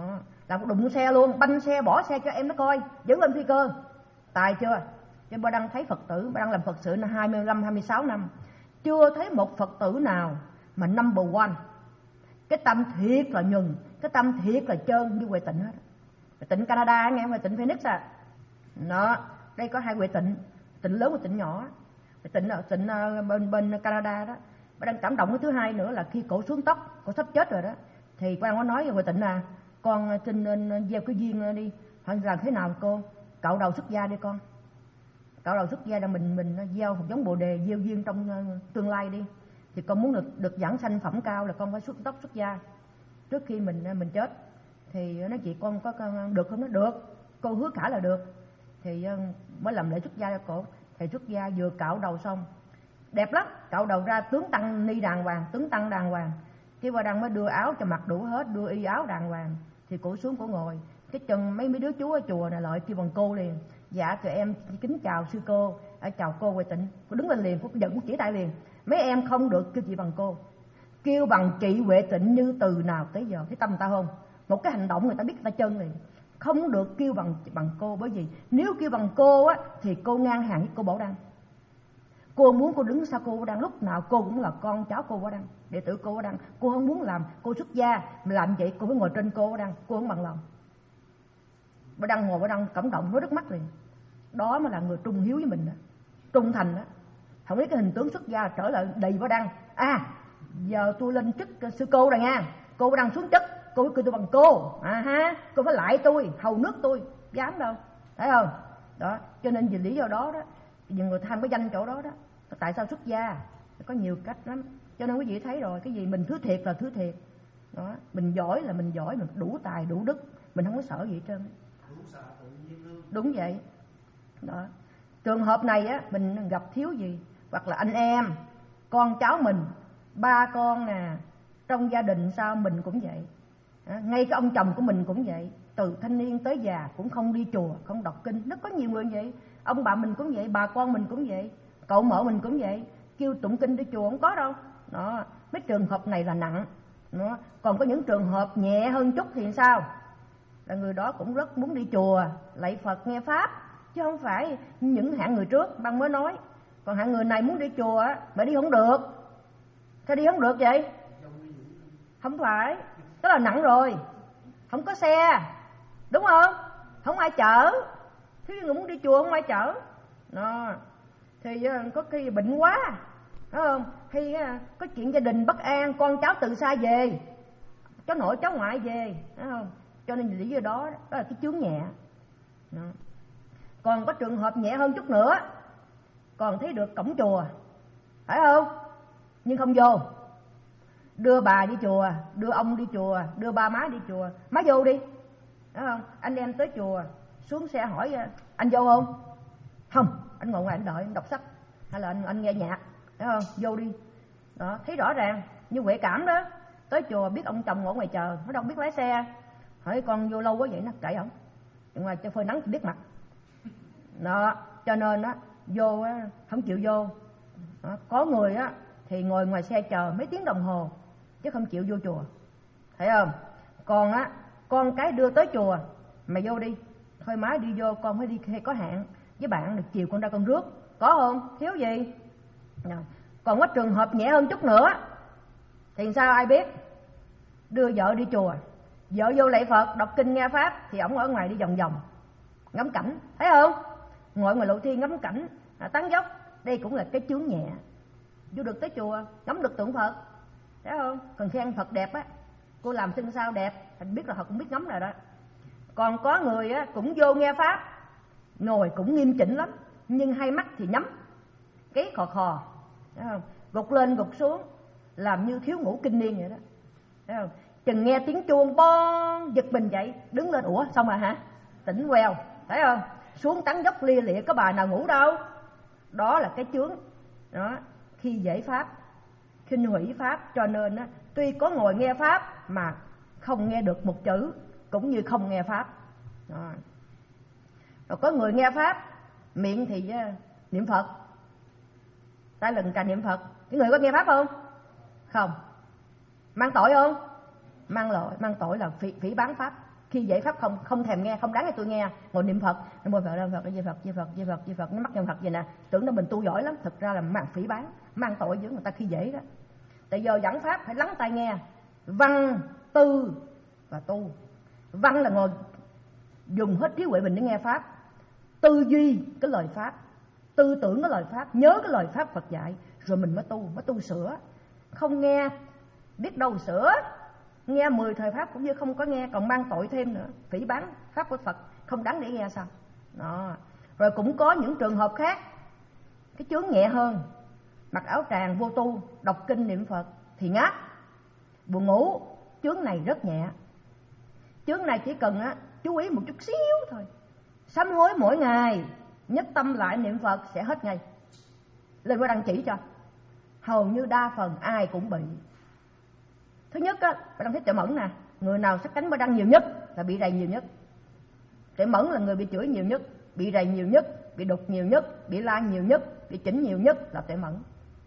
làm đụng xe luôn, banh xe bỏ xe cho em nó coi, dẫn lên phi cơ. Tài chưa? Cho ba Đăng thấy Phật tử, ba Đăng làm Phật sự là hai mươi lăm hai mươi sáu năm, chưa thấy một Phật tử nào mà number one. Cái tâm thiệt là nhuần, cái tâm thiệt là trơn như Huệ Tịnh hết. Huệ Tịnh Canada nghe, Huệ Tịnh Phoenix à. Đó, đây có hai Huệ Tịnh, Tịnh lớn và Tịnh nhỏ. Huệ Tịnh ở Tịnh bên bên Canada đó. Ba Đăng cảm động cái thứ hai nữa là khi cổ xuống tóc, cổ sắp chết rồi đó, thì ba Đăng có nói với Huệ Tịnh là con xin gieo cái duyên đi, hỏi làm thế nào cô? Cạo đầu xuất gia đi con. Cạo đầu xuất gia là mình mình gieo một giống bồ đề, gieo duyên trong tương lai đi. Thì con muốn được được giảng sanh phẩm cao là con phải xuất tóc xuất gia trước khi mình mình chết. Thì nói chị con có con được không? Nó được, cô hứa cả là được. Thì mới làm lễ xuất gia cho cổ. Thầy xuất gia vừa cạo đầu xong đẹp lắm, cạo đầu ra tướng tăng ni đàng hoàng, tướng tăng đàng hoàng. Cái Ba Đăng mới đưa áo cho mặc đủ hết, đưa y áo đàng hoàng. Thì cổ xuống cổ ngồi, cái chân mấy mấy đứa chú ở chùa này lại kêu bằng cô liền. Dạ tụi em kính chào sư cô, à, chào cô Huệ Tịnh. Cô đứng lên liền, cô giận cô chỉ tay liền. Mấy em không được kêu chị bằng cô, kêu bằng chị Huệ Tịnh như từ nào tới giờ. Thấy tâm người ta không? Một cái hành động người ta biết người ta chân liền. Không được kêu bằng bằng cô, bởi vì nếu kêu bằng cô á thì cô ngang hàng với cô Bảo Đăng. Cô muốn cô đứng sau cô Bảo Đăng, lúc nào cô cũng là con cháu cô Bảo Đăng, đệ tử cô Bảo Đăng. Cô không muốn làm cô xuất gia mà làm vậy cô phải ngồi trên cô Bảo Đăng, cô không bằng lòng. Bảo Đăng ngồi, Bảo Đăng cảm động rớt nước mắt liền. Đó mới là người trung hiếu với mình đó, trung thành đó. Không biết cái hình tướng xuất gia trở lại đầy Bảo Đăng. À giờ tôi lên chức sư cô rồi nha, cô Bảo Đăng xuống chức, cô phải kêu tôi bằng cô. À ha, cô phải lại tôi, hầu nước tôi, dám đâu, thấy không? Đó, cho nên vì lý do đó đó, nhiều người tham cái danh chỗ đó đó. Tại sao xuất gia? Có nhiều cách lắm. Cho nên quý vị thấy rồi, cái gì mình thứ thiệt là thứ thiệt. Đó, mình giỏi là mình giỏi, mình đủ tài đủ đức, mình không có sợ gì hết trơn. Đúng vậy. Đó. Trường hợp này á, mình gặp thiếu gì, hoặc là anh em, con cháu mình, ba con nè, trong gia đình sao mình cũng vậy. Đó, ngay cái ông chồng của mình cũng vậy, từ thanh niên tới già cũng không đi chùa, không đọc kinh. Nó có nhiều người vậy. Ông bà mình cũng vậy, bà con mình cũng vậy, cậu mợ mình cũng vậy, kêu tụng kinh đi chùa không có đâu. Đó, mấy trường hợp này là nặng. Đó. Còn có những trường hợp nhẹ hơn chút thì sao? Là người đó cũng rất muốn đi chùa, lạy Phật nghe Pháp, chứ không phải những hạng người trước băng mới nói. Còn hạng người này muốn đi chùa mà đi không được. Sao đi không được vậy? Không phải, đó là nặng rồi. Không có xe, đúng không? Không ai chở. Thế người muốn đi chùa không ai chở. Đó. Thì có khi bệnh quá, đúng không? Hay có chuyện gia đình bất an, con cháu từ xa về, cháu nội cháu ngoại về, đúng không? Cho nên lý do đó, đó là cái chướng nhẹ. Đó. Còn có trường hợp nhẹ hơn chút nữa, còn thấy được cổng chùa, phải không? Nhưng không vô. Đưa bà đi chùa, đưa ông đi chùa, đưa ba má đi chùa. Má vô đi, đúng không? Anh em tới chùa, xuống xe hỏi anh vô không? Không, anh ngồi ngoài anh đợi, anh đọc sách, hay là anh, anh nghe nhạc, đúng không? Vô đi. Đó, thấy rõ ràng, như Huệ Cảm đó, tới chùa biết ông chồng ngồi ngoài chờ, nó đâu biết lái xe. Hỏi con vô lâu quá vậy, nó kệ ổng, ngoài cho phơi nắng thì biết mặt. Đó, cho nên á, vô á, không chịu vô. Đó, có người á thì ngồi ngoài xe chờ mấy tiếng đồng hồ chứ không chịu vô chùa, thấy không? Còn á, con cái đưa tới chùa, mày vô đi, thôi má đi vô, con phải đi hay có hạn với bạn, được chiều con ra con rước, có không? Thiếu gì? Rồi. Còn có trường hợp nhẹ hơn chút nữa thì sao ai biết? Đưa vợ đi chùa, vợ vô lạy Phật, đọc kinh nghe Pháp, thì ổng ở ngoài đi vòng vòng ngắm cảnh, thấy không? Ngồi ngoài lộ thiên ngắm cảnh, à, tán dốc. Đây cũng là cái chướng nhẹ. Vô được tới chùa, ngắm được tượng Phật, thấy không? Còn khen Phật đẹp á, cô làm xinh sao đẹp, thành biết là họ cũng biết ngắm rồi đó. Còn có người á cũng vô nghe Pháp, ngồi cũng nghiêm chỉnh lắm, nhưng hai mắt thì nhắm, gáy khò khò, thấy không? Gục lên gục xuống, làm như thiếu ngủ kinh niên vậy đó, thấy không? Chừng nghe tiếng chuông bon, giật mình dậy, đứng lên, ủa xong rồi hả? Tỉnh queo, thấy không? Xuống tán dốc lia lịa, có bà nào ngủ đâu. Đó là cái chướng. Đó, khi dễ Pháp, khinh hủy Pháp, cho nên á, tuy có ngồi nghe Pháp mà không nghe được một chữ, cũng như không nghe Pháp. Đó. Rồi có người nghe Pháp, miệng thì uh, niệm Phật, tay lần cà niệm Phật. Cái người có nghe Pháp không? Không. Mang tội không? Mang lỗi, mang tội là phỉ, phỉ bán Pháp. Khi dạy pháp không không thèm nghe, không đáng cho tôi nghe, ngồi niệm Phật, nam mô Phật, nam mô Phật, Di Phật, Di Phật, Di Phật, Di Phật, nó mắc nhân Phật vậy nè, tưởng đâu mình tu giỏi lắm, thực ra là mang phỉ báng, mang tội với người ta khi dễ đó. Tại giờ giảng pháp phải lắng tai nghe, văn, tư và tu. Văn là ngồi dùng hết trí huệ mình để nghe pháp, tư duy cái lời pháp, tư tưởng cái lời pháp, nhớ cái lời pháp Phật dạy, rồi mình mới tu, mới tu sửa. Không nghe biết đâu sửa, nghe mười thời pháp cũng như không có nghe, còn mang tội thêm nữa, phỉ báng pháp của Phật, không đáng để nghe sao đó. Rồi cũng có những trường hợp khác, cái chướng nhẹ hơn, mặc áo tràng vô tu, đọc kinh niệm Phật thì ngáp, buồn ngủ. Chướng này rất nhẹ, chướng này chỉ cần á chú ý một chút xíu thôi, sám hối mỗi ngày, nhất tâm lại niệm Phật sẽ hết ngay. Lên qua đăng chỉ cho, hầu như đa phần ai cũng bị. Thứ nhất á, bà đăng thấy Tuệ Mẫn nè, người nào sát cánh bà đăng nhiều nhất là bị rầy nhiều nhất. Tuệ Mẫn là người bị chửi nhiều nhất, bị rầy nhiều nhất, bị đục nhiều nhất, bị la nhiều nhất, bị chỉnh nhiều nhất là Tuệ Mẫn.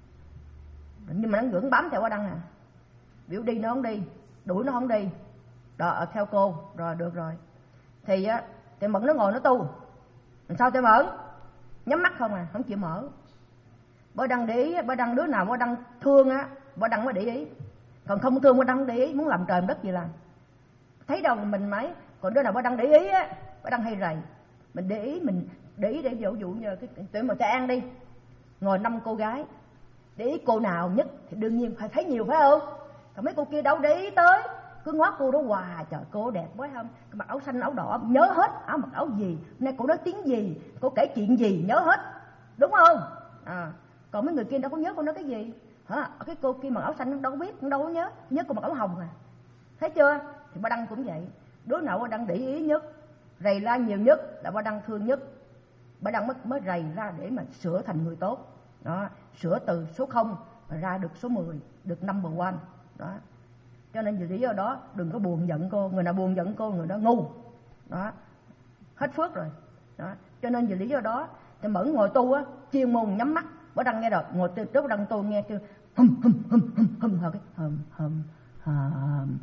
Nhưng mà nó vẫn bám theo bà đăng nè, biểu đi nó không đi, đuổi nó không đi, đó, theo cô rồi được rồi. Thì á, Tuệ Mẫn nó ngồi nó tu, làm sao Tuệ Mẫn nhắm mắt không à, không chịu mở. Bà đăng để ý, bà đăng đứa nào bà đăng thương á, bà đăng mới để ý, còn không thương bà đăng không để ý, muốn làm trời đất gì làm. Thấy đâu mình mấy, còn đứa nào bà đăng để ý á, bà đăng hay rầy. Mình để ý, mình để ý để dụ dụ như cái Tuệ mà Trà An đi, ngồi năm cô gái, để ý cô nào nhất thì đương nhiên phải thấy nhiều phải không? Còn mấy cô kia đâu để ý tới, cứ ngó cô đó hoài, trời cô đẹp quá không? Cái mặc áo xanh áo đỏ nhớ hết, áo mặc áo gì, nay cô nói tiếng gì, cô kể chuyện gì nhớ hết, đúng không? À, còn mấy người kia đâu có nhớ cô nói cái gì. Hả? Cái cô kia mặc áo xanh đâu có biết, đâu có nhớ, nhớ cô mặc áo hồng à. Thấy chưa? Thì bà đăng cũng vậy, đứa nào bà đăng để ý nhất, rầy la nhiều nhất là bà đăng thương nhất. Bà đăng mới, mới rầy ra để mà sửa thành người tốt. Đó, sửa từ số không ra được số mười, được number one. Đó. Cho nên vì lý do đó đừng có buồn giận cô, người nào buồn giận cô người đó ngu. Đó. Hết phước rồi. Đó. Cho nên vì lý do đó thì Mẫn ngồi tu á, chuyên môn nhắm mắt. Bà đăng nghe rồi, ngồi từ trước đăng tu nghe kêu hum hum hum hum hum hum cái hum hum hum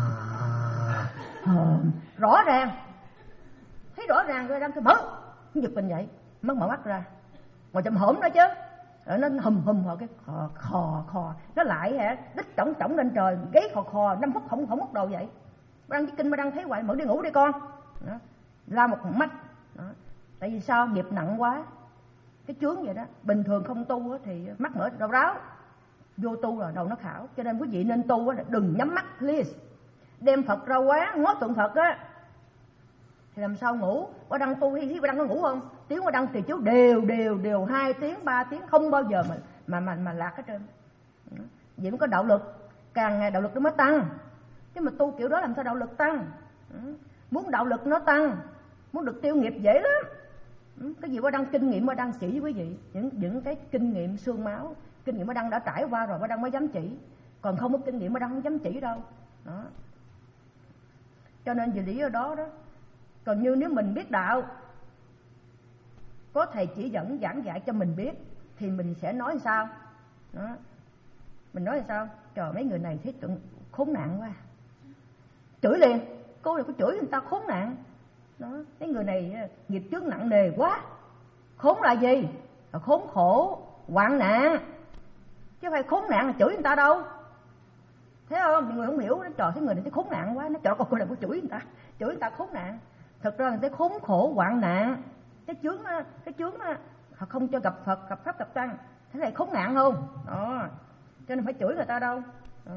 hum rõ ràng, thấy rõ ràng rồi đăng kêu Mẫn, giật mình vậy, mất mở mắt ra, ngồi chậm hổm đó chứ, rồi nó hum hum họ cái khò khò khò, nó lại hả, đít trỏng trỏng lên trời, gáy khò khò, năm phút không không mất đầu vậy. Bà đăng cái kinh bà đăng thấy vậy, Mẫn đi ngủ đi con, đó, la một mắt, đó. Tại vì sao? Nghiệp nặng quá. Cái chướng vậy đó, bình thường không tu thì mắt mở đầu ráo, vô tu là đầu nó khảo. Cho nên quý vị nên tu đừng nhắm mắt please. Đem Phật ra quá, ngó tượng Phật á thì làm sao ngủ. Bà đăng tu hay bà đăng có ngủ không? Tiếng bà đăng thì chú đều đều đều hai tiếng ba tiếng không bao giờ mà mà mà, mà lạc hết trơn. Vậy mới có đạo lực, càng ngày đạo lực nó mới tăng. Chứ mà tu kiểu đó làm sao đạo lực tăng? Muốn đạo lực nó tăng, muốn được tiêu nghiệp dễ lắm. Cái gì bà đăng kinh nghiệm bà đăng chỉ với quý vị, những những cái kinh nghiệm xương máu, kinh nghiệm bà đăng đã trải qua rồi bà đăng mới dám chỉ, còn không có kinh nghiệm bà đăng không dám chỉ đâu. Đó. Cho nên vì lý do đó đó, còn như nếu mình biết đạo, có thầy chỉ dẫn giảng dạy cho mình biết thì mình sẽ nói sao? Đó. Mình nói sao? Trời, mấy người này thấy tưởng khốn nạn quá, chửi liền. Cô này có chửi người ta khốn nạn. Đó, cái người này nghiệp chướng nặng nề quá. Khốn là gì? Là khốn khổ, hoạn nạn. Chứ phải khốn nạn là chửi người ta đâu. Thấy không? Mọi người không hiểu. Trời, cái người này thấy khốn nạn quá. Nó trời, cô này có chửi người ta, chửi người ta khốn nạn. Thật ra là thấy khốn khổ, hoạn nạn. Cái chướng đó, cái chướng đó, họ không cho gặp Phật, gặp Pháp, gặp Tăng. Thế này khốn nạn không? Đó. Cho nên phải chửi người ta đâu. Đó.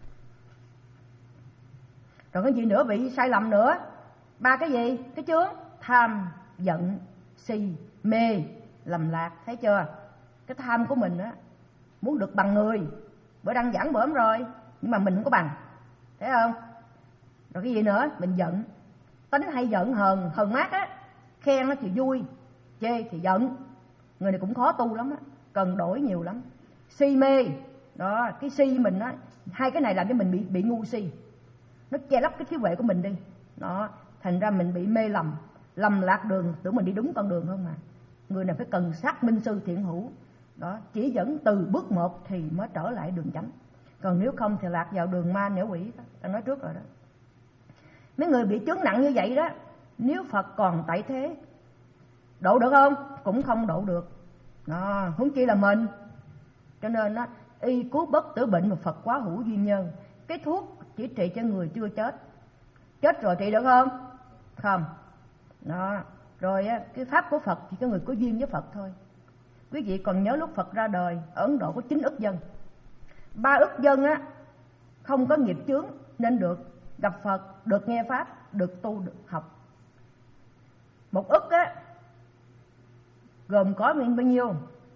Rồi cái gì nữa bị sai lầm nữa? Ba cái gì? Cái chướng tham, giận, si, mê, lầm lạc. Thấy chưa? Cái tham của mình á, muốn được bằng người. Bữa đăng giảng bởm rồi, nhưng mà mình không có bằng. Thấy không? Rồi cái gì nữa? Mình giận. Tính hay giận hờn, hờn mát á. Khen nó thì vui, chê thì giận. Người này cũng khó tu lắm á, cần đổi nhiều lắm. Si mê. Đó, cái si mình á, hai cái này làm cho mình bị bị ngu si. Nó che lấp cái trí huệ của mình đi. Đó, thành ra mình bị mê lầm, lầm lạc đường, tưởng mình đi đúng con đường không mà. Người này phải cần sát minh sư thiện hữu. Đó, chỉ dẫn từ bước một thì mới trở lại đường chánh. Còn nếu không thì lạc vào đường ma nẻo quỷ đó. Ta nói trước rồi đó. Mấy người bị chướng nặng như vậy đó, nếu Phật còn tại thế, độ được không? Cũng không độ được. Đó, huống chi là mình. Cho nên đó, y cứu bất tử bệnh mà Phật quá hữu duyên nhân. Cái thuốc chỉ trị cho người chưa chết. Chết rồi trị được không? Không. Đó. Rồi á, cái pháp của Phật chỉ cho người có duyên với Phật thôi. Quý vị còn nhớ lúc Phật ra đời ở Ấn Độ có chín ức dân. Ba ức dân á không có nghiệp chướng nên được gặp Phật, được nghe pháp, được tu, được học. Một ức á gồm có bao nhiêu?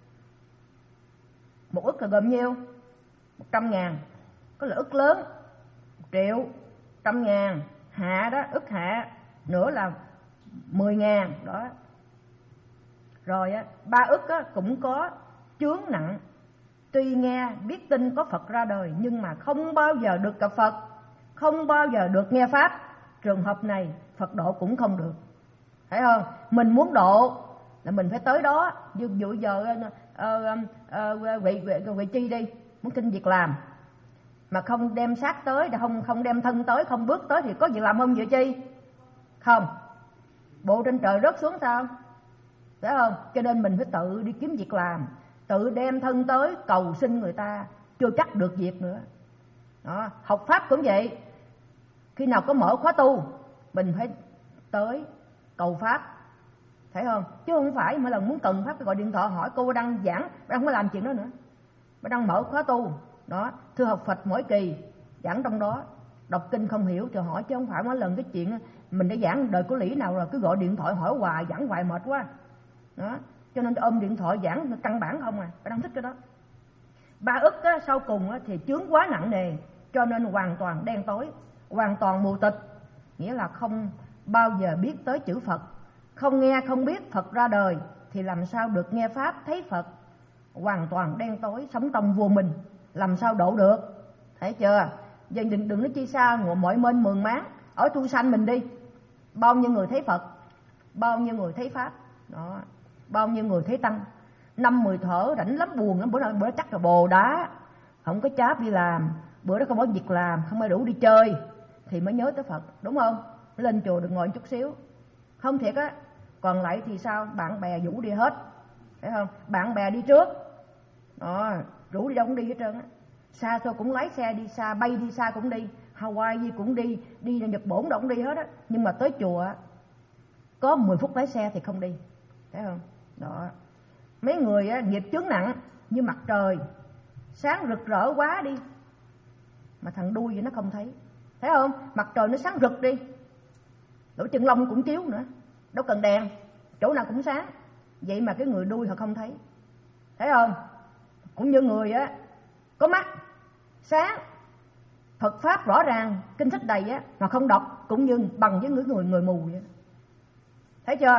Một ức là gồm nhiêu? Một trăm ngàn. Có là ức lớn, một triệu, trăm ngàn. Hạ đó, ức hạ, nữa là mười ngàn. Đó. Rồi á, ba ức á cũng có chướng nặng. Tuy nghe, biết tin có Phật ra đời, nhưng mà không bao giờ được gặp Phật, không bao giờ được nghe pháp. Trường hợp này Phật độ cũng không được. Thấy không? Mình muốn độ là mình phải tới đó. Ví dụ giờ Huệ Chi đi, muốn xin việc làm mà không đem xác tới, không không đem thân tới, không bước tới thì có việc làm không Huệ Chi? Không. Bộ trên trời rớt xuống sao? Phải không? Cho nên mình phải tự đi kiếm việc làm, tự đem thân tới cầu xin người ta, chưa chắc được việc nữa. Đó. Học pháp cũng vậy. Khi nào có mở khóa tu, mình phải tới cầu pháp. Thấy không? Chứ không phải mỗi lần muốn cần pháp gọi điện thoại hỏi cô đang giảng, đang không có làm chuyện đó nữa. Bà đang mở khóa tu. Đó, thưa học Phật mỗi kỳ giảng trong đó, đọc kinh không hiểu thì hỏi, chứ không phải mỗi lần cái chuyện mình đã giảng đời của lý nào rồi cứ gọi điện thoại hỏi hoài, giảng hoài mệt quá. Đó, cho nên ôm điện thoại giảng căn bản không à, bà đang thích cái đó. Ba ức á, sau cùng á, thì chướng quá nặng nề, cho nên hoàn toàn đen tối, hoàn toàn mù tịch, nghĩa là không bao giờ biết tới chữ Phật, không nghe không biết Phật ra đời thì làm sao được nghe pháp thấy Phật. Hoàn toàn đen tối, sống trong vô minh, làm sao độ được? Thấy chưa? Giờ đừng đừng nói chi xa, mọi mênh mường máng ở tu sanh mình đi, bao nhiêu người thấy Phật, bao nhiêu người thấy pháp, đó, bao nhiêu người thấy tăng. Năm mười thở rảnh lắm, buồn lắm, bữa nào bữa đó chắc là bồ đá, không có cháp đi làm, bữa đó không có việc làm, không ai đủ đi chơi thì mới nhớ tới Phật, đúng không? Lên chùa đừng ngồi chút xíu, không thiệt á. Còn lại thì sao? Bạn bè rủ đi hết, phải không? Bạn bè đi trước, đó, rủ đi đâu cũng đi hết trơn á. Xa xôi cũng lái xe đi xa, bay đi xa cũng đi, Hawaii gì cũng đi, đi ra Nhật Bản đâu cũng đi hết á. Nhưng mà tới chùa có mười phút lái xe thì không đi, thấy không? Đó. Mấy người á, nghiệp chướng nặng như mặt trời sáng rực rỡ quá đi mà thằng đuôi vậy nó không thấy, thấy không? Mặt trời nó sáng rực đi, lỗ chân lông cũng chiếu nữa, đâu cần đèn, chỗ nào cũng sáng. Vậy mà cái người đuôi họ không thấy, thấy không? Cũng như người á có mắt sáng, Phật pháp rõ ràng, kinh sách đầy á mà không đọc, cũng như bằng với người người người mù vậy. Thấy chưa?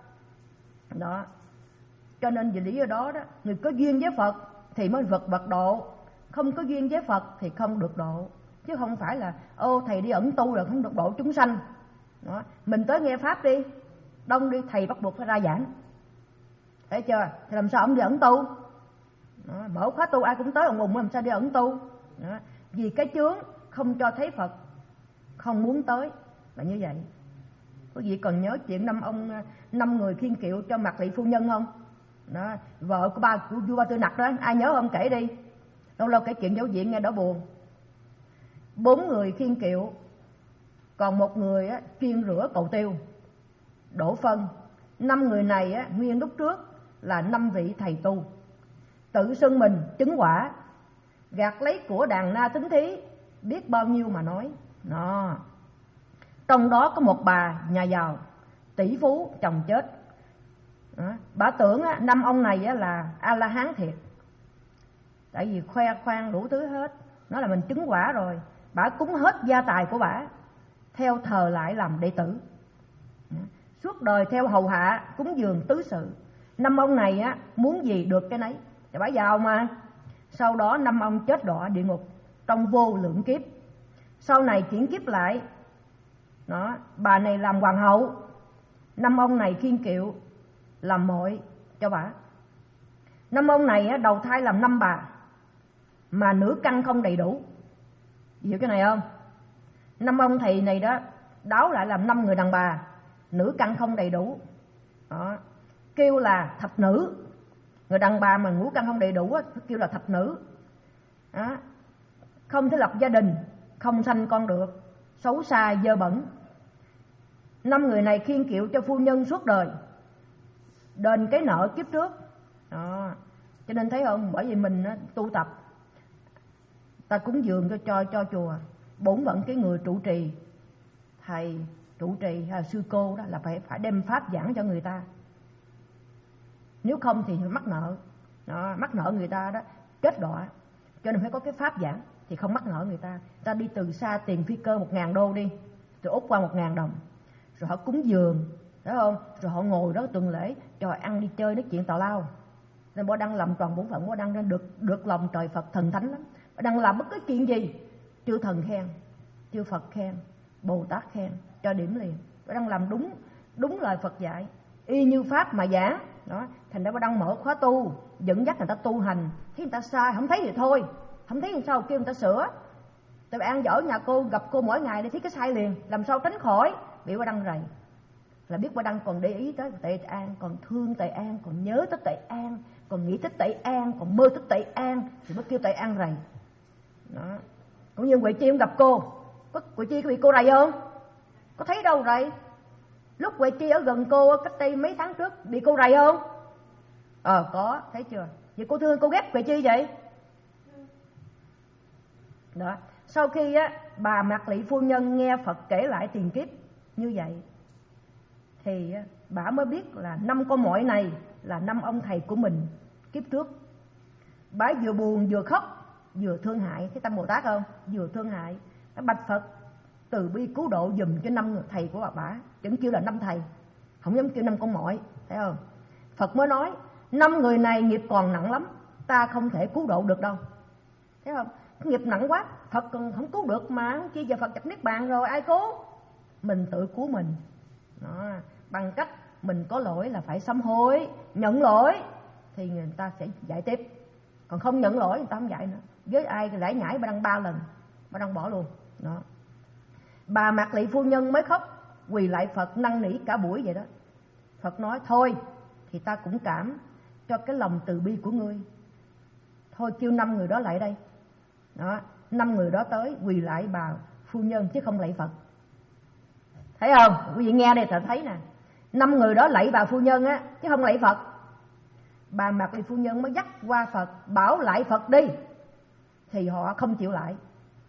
Đó. Cho nên vì lý do đó đó, người có duyên với Phật thì mới vượt bậc độ, không có duyên với Phật thì không được độ. Chứ không phải là ô thầy đi ẩn tu rồi không được độ chúng sanh. Đó. Mình tới nghe pháp đi, đông đi, thầy bắt buộc phải ra giảng. Thấy chưa? Thì làm sao ông đi ẩn tu? Đó. Mở khóa tu ai cũng tới, ông ùng làm sao đi ẩn tu? Đó. Vì cái chướng không cho thấy Phật, không muốn tới là như vậy. Quý vị còn nhớ chuyện năm ông năm người khiêng kiệu cho Mạc Lị phu nhân không? Đó, vợ của ba của vua Ba Tư Nặc đó, ai nhớ không? Kể đi. Lâu lâu kể chuyện giáo diện nghe đỡ buồn. Bốn người khiêng kiệu, còn một người á, chuyên rửa cầu tiêu, đổ phân. Năm người này á, nguyên lúc trước là năm vị thầy tu, tự xưng mình chứng quả, gạt lấy của đàn na tính thí, biết bao nhiêu mà nói. Đó. Trong đó có một bà nhà giàu, tỷ phú, chồng chết. Đó. Bà tưởng á, năm ông này á, là A-la-hán thiệt, tại vì khoe khoang đủ thứ hết, nói là mình chứng quả rồi. Bà cúng hết gia tài của bà, theo thờ lại làm đệ tử. Đó. Suốt đời theo hầu hạ, cúng dường tứ sự. Năm ông này á, muốn gì được cái nấy, thì bà giàu mà. Sau đó năm ông chết đọa địa ngục trong vô lượng kiếp. Sau này chuyển kiếp lại, đó, bà này làm hoàng hậu, năm ông này khiêng kiệu làm muội cho bà. Năm ông này á, đầu thai làm năm bà, mà nữ căn không đầy đủ. Hiểu cái này không? Năm ông thầy này đó đáo lại làm năm người đàn bà, nữ căn không đầy đủ. Đó, kêu là thập nữ. Người đàn bà mà ngũ căn không đầy đủ kêu là thập nữ. Đó, không thể lập gia đình, không sanh con được, xấu xa dơ bẩn. Năm người này khiêng kiệu cho phu nhân suốt đời, đền cái nợ kiếp trước. Đó, cho nên thấy không, bởi vì mình tu tập, ta cúng dường cho cho cho chùa, bổn phận cái người trụ trì, thầy trụ trì hay là sư cô đó là phải phải đem pháp giảng cho người ta, nếu không thì mắc nợ. Đó, mắc nợ người ta đó chết đọa, cho nên phải có cái pháp giảng thì không mắc nợ người ta. Ta đi từ xa tiền phi cơ một ngàn đô đi, từ Úc qua một ngàn đồng, rồi họ cúng dường, thấy không? Rồi họ ngồi đó tuần lễ cho họ ăn đi chơi nói chuyện tào lao. Nên Bảo Đăng làm tròn bổn phận, Bảo Đăng nên được được lòng trời Phật thần thánh lắm. Bảo Đăng làm bất cứ chuyện gì, chư thần khen, chư Phật khen, Bồ Tát khen, cho điểm liền. Bảo Đăng làm đúng đúng lời Phật dạy, y như pháp mà giảng. Đó, thành ra Bảo Đăng mở khóa tu, dẫn dắt người ta tu hành. Thấy người ta sai, không thấy thì thôi, không thấy làm sao kêu người ta sửa. Tại vì An ở nhà cô, gặp cô mỗi ngày để thấy cái sai liền, làm sao tránh khỏi bị Bảo Đăng rầy. Là biết Bảo Đăng còn để ý tới Tệ An, còn thương Tệ An, còn nhớ tới Tệ An, còn nghĩ tới Tệ An, còn mơ tới Tệ An thì mới kêu Tệ An rầy. Đó, cũng như Huệ Chi cũng gặp cô, có Huệ Chi có bị cô rầy không? Có thấy đâu rầy. Lúc Huệ Chi ở gần cô cách đây mấy tháng trước bị cô rầy không? Ờ có, thấy chưa? Vậy cô thương cô ghét Huệ Chi vậy? Đó, sau khi á bà Mạc Lị phu nhân nghe Phật kể lại tiền kiếp như vậy thì bà mới biết là năm con muội này là năm ông thầy của mình kiếp trước. Bà vừa buồn vừa khóc vừa thương hại, cái tâm Bồ Tát không? Vừa thương hại, bà bạch Phật từ bi cứu độ giùm cho năm người thầy của bà bà, chẳng kêu là năm thầy, không dám kêu năm con muội, thấy không? Phật mới nói năm người này nghiệp còn nặng lắm, ta không thể cứu độ được đâu, thấy không? Nghiệp nặng quá, Phật còn không cứu được mà, chi giờ Phật nhập niết bàn rồi ai cứu? Mình tự cứu mình. Đó, bằng cách mình có lỗi là phải sám hối, nhận lỗi thì người ta sẽ dạy tiếp. Còn không nhận lỗi người ta không dạy nữa. Với ai lãi nhãi Bà Đăng ba lần, Bà Đăng bỏ luôn. Đó, bà Mạc Lị phu nhân mới khóc quỳ lại Phật năn nỉ cả buổi vậy đó. Phật nói thôi thì ta cũng cảm cho cái lòng từ bi của ngươi, thôi kêu năm người đó lại đây. Đó, năm người đó tới quỳ lại bà phu nhân chứ không lạy Phật, thấy không? Quý vị nghe đây ta thấy nè, năm người đó lạy bà phu nhân á chứ không lạy Phật. Bà Mạc Lị phu nhân mới dắt qua Phật bảo lại Phật đi, thì họ không chịu lại.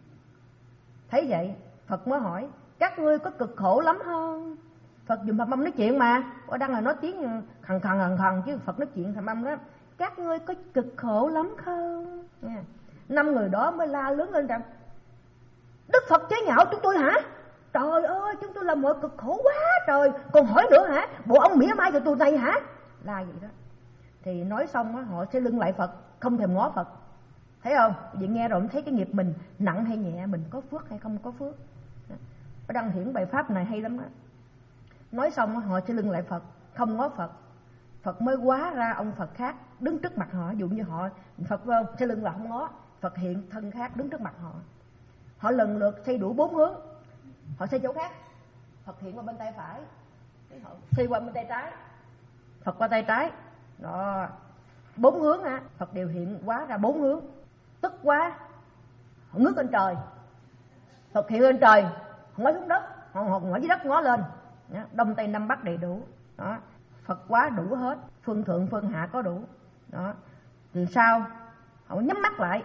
Thấy vậy Phật mới hỏi các ngươi có cực khổ lắm không? Phật dùng Phạm Âm nói chuyện mà, Bảo Đăng là nói tiếng khàn khàn khàn khàn chứ Phật nói chuyện Phạm Âm đó. Các ngươi có cực khổ lắm không? Nha. Năm người đó mới la lớn lên rằng Đức Phật chế nhạo chúng tôi hả? Trời ơi, chúng tôi làm mọi cực khổ quá trời, còn hỏi nữa hả? Bộ ông mỉa mai cho tôi này hả? La vậy đó. Thì nói xong á, họ sẽ lưng lại Phật, không thèm ngó Phật. Thấy không? Vậy nghe rồi thấy cái nghiệp mình nặng hay nhẹ, mình có phước hay không có phước. Ở đăng hiển bài pháp này hay lắm á. Nói xong á, họ sẽ lưng lại Phật, không ngó Phật. Phật mới hóa ra ông Phật khác đứng trước mặt họ. Ví dụ như họ Phật không sẽ lưng lại không ngó, Phật hiện thân khác đứng trước mặt họ. Họ lần lượt xây đủ bốn hướng. Họ xây chỗ khác, Phật hiện qua bên tay phải, họ xây qua bên tay trái, Phật qua tay trái. Đó, bốn hướng á, Phật đều hiện hóa ra bốn hướng. Tức quá, họ ngước lên trời, Phật hiện lên trời, họ ngó xuống đất, họ, họ ngó dưới đất ngó lên. Đó, đông tây nam bắc đầy đủ. Đó, Phật quá đủ hết, phương thượng phương hạ có đủ. Đó, từ sau họ nhắm mắt lại,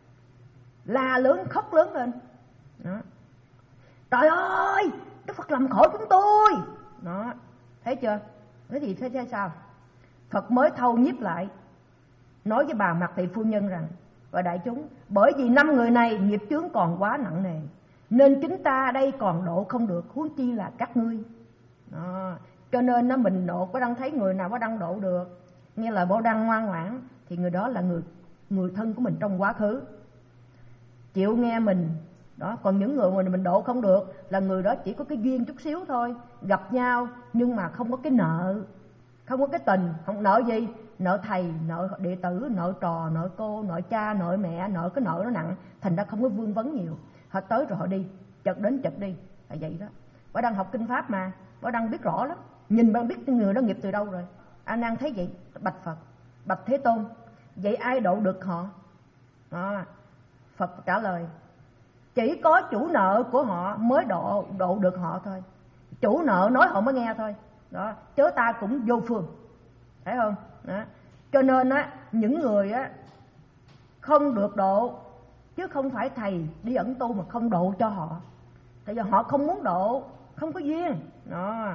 la lớn khóc lớn lên. Đó, trời ơi, Đức Phật làm khổ chúng tôi. Đó, thấy chưa? Cái gì thế, thế sao? Phật mới thâu nhiếp lại, nói với bà Mạc Thị phu nhân rằng và đại chúng, bởi vì năm người này nghiệp chướng còn quá nặng nề, nên chúng ta đây còn độ không được, huống chi là các ngươi. Đó, cho nên nó mình độ, có đăng thấy người nào có đăng độ được, nghe lời Bảo Đăng ngoan ngoãn thì người đó là người người thân của mình trong quá khứ, chịu nghe mình. Đó, còn những người mà mình độ không được là người đó chỉ có cái duyên chút xíu thôi, gặp nhau nhưng mà không có cái nợ, không có cái tình. Không nợ gì? Nợ thầy, nợ đệ tử, nợ trò, nợ cô, nợ cha, nợ mẹ, nợ cái nợ nó nặng, thành ra không có vương vấn nhiều. Họ tới rồi họ đi, chợt đến chợt đi, là vậy đó. Bảo Đăng học kinh pháp mà, Bảo Đăng biết rõ lắm, nhìn Bảo biết người đó nghiệp từ đâu rồi. A Nan thấy vậy bạch Phật, bạch Thế Tôn, vậy ai độ được họ? Đó. Phật trả lời, chỉ có chủ nợ của họ mới độ độ được họ thôi. Chủ nợ nói họ mới nghe thôi. Đó, chớ ta cũng vô phương, thấy không? Đó. Cho nên á, những người á không được độ, chứ không phải thầy đi ẩn tu mà không độ cho họ. Tại vì họ không muốn độ, không có duyên. Đó.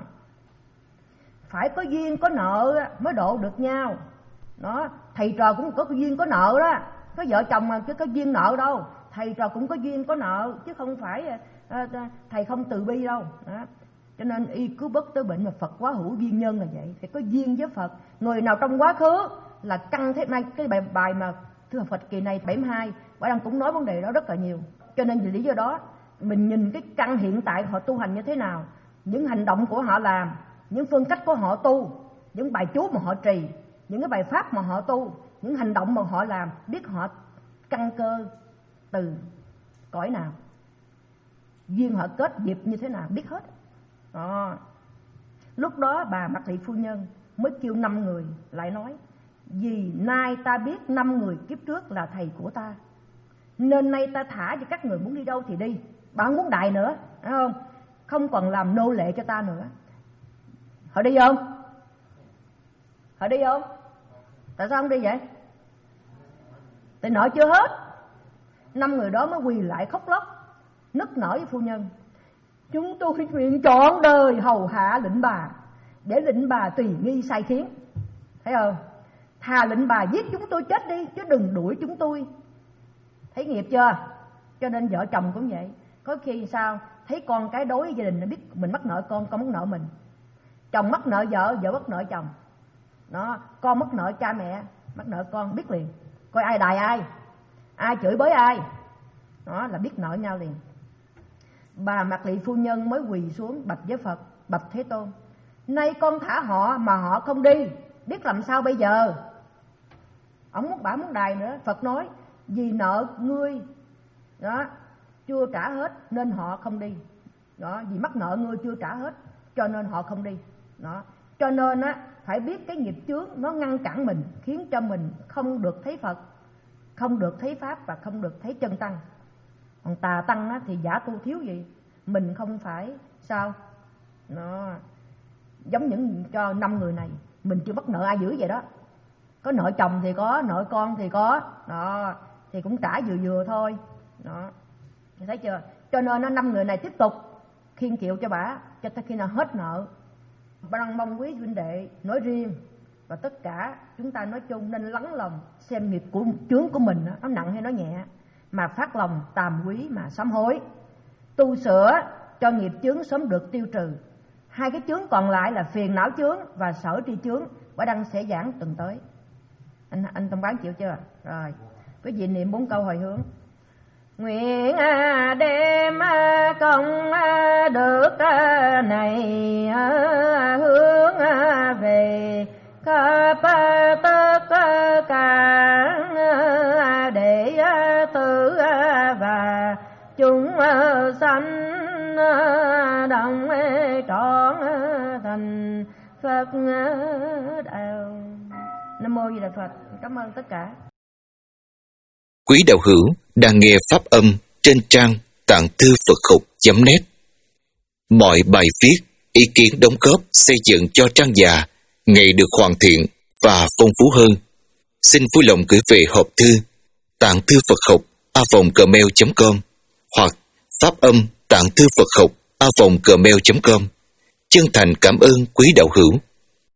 Phải có duyên có nợ mới độ được nhau. Đó, thầy trò cũng có duyên có nợ đó. Có vợ chồng mà chứ có duyên nợ đâu. Thầy trò cũng có duyên có nợ, chứ không phải à, thầy không từ bi đâu. Đó. Cho nên y cứu bất tới bệnh mà Phật quá hữu duyên nhân là vậy. Phải có duyên với Phật. Người nào trong quá khứ là căn thế này, cái bài, bài mà thưa Phật kỳ này bảy mươi hai, Bảo Đăng cũng nói vấn đề đó rất là nhiều. Cho nên vì lý do đó mình nhìn cái căn hiện tại họ tu hành như thế nào, những hành động của họ làm, những phương cách của họ tu, những bài chú mà họ trì, những cái bài pháp mà họ tu, những hành động mà họ làm, biết họ căn cơ từ cõi nào, duyên họ kết nghiệp như thế nào, biết hết. Đó. Lúc đó bà Mạc Thị phu nhân mới kêu năm người lại nói, vì nay ta biết năm người kiếp trước là thầy của ta, nên nay ta thả cho các người muốn đi đâu thì đi. Bà không muốn đại nữa, phải không? Không còn làm nô lệ cho ta nữa. Họ đi không? Họ đi không? Tại sao không đi vậy? Tại nợ chưa hết. Năm người đó mới quỳ lại khóc lóc, nức nở với phu nhân. Chúng tôi nguyện trọn đời hầu hạ lệnh bà, để lệnh bà tùy nghi sai khiến. Thấy không? Thà lệnh bà giết chúng tôi chết đi, chứ đừng đuổi chúng tôi. Thấy nghiệp chưa? Cho nên vợ chồng cũng vậy. Có khi sao thấy con cái đối với gia đình, nó biết mình mắc nợ con, con mắc nợ mình. Chồng mắc nợ vợ, vợ mắc nợ chồng. Đó, con mắc nợ cha mẹ, mắc nợ con biết liền. Coi ai đài ai, ai chửi bới ai. Đó là biết nợ nhau liền. Bà Mạc Lị phu nhân mới quỳ xuống bạch với Phật, bạch Thế Tôn, nay con thả họ mà họ không đi, biết làm sao bây giờ? Ông muốn bả muốn đài nữa. Phật nói, vì nợ ngươi đó chưa trả hết nên họ không đi. Đó, vì mắc nợ ngươi chưa trả hết cho nên họ không đi. Đó, cho nên á phải biết cái nghiệp chướng nó ngăn cản mình, khiến cho mình không được thấy Phật, không được thấy pháp và không được thấy chân tăng. Còn tà tăng á thì giả tu thiếu gì, mình không phải sao? Nó giống những cho năm người này, mình chưa mắc nợ ai dữ vậy đó. Có nợ chồng thì có, nợ con thì có, đó thì cũng trả vừa vừa thôi. Đó, thấy chưa? Cho nên nó năm người này tiếp tục khiêng chịu cho bả cho tới khi nào hết nợ. Bà đang mong quý huynh đệ nói riêng và tất cả chúng ta nói chung nên lắng lòng xem nghiệp của chướng của mình nó nặng hay nó nhẹ, mà phát lòng tàm quý mà sám hối, tu sửa cho nghiệp chướng sớm được tiêu trừ. Hai cái chướng còn lại là phiền não chướng và sở tri chướng, Bà Đăng sẽ giảng tuần tới. Anh anh Tâm Bán chịu chưa? Rồi, quý vị niệm bốn câu hồi hướng. Nguyện đem công đức này hướng về khắp tất cả đệ tử và chúng sanh đồng trọn thành Phật đạo. Nam mô Di Đà Phật. Cảm ơn tất cả. Quý đạo hữu đang nghe pháp âm trên trang tạng thư Phật học chấm net. Mọi bài viết, ý kiến đóng góp xây dựng cho trang già ngày được hoàn thiện và phong phú hơn. Xin vui lòng gửi về hộp thư tạng thư Phật học a vòng gmail chấm com hoặc pháp âm tạng thư Phật học a vòng gmail chấm com. Chân thành cảm ơn quý đạo hữu.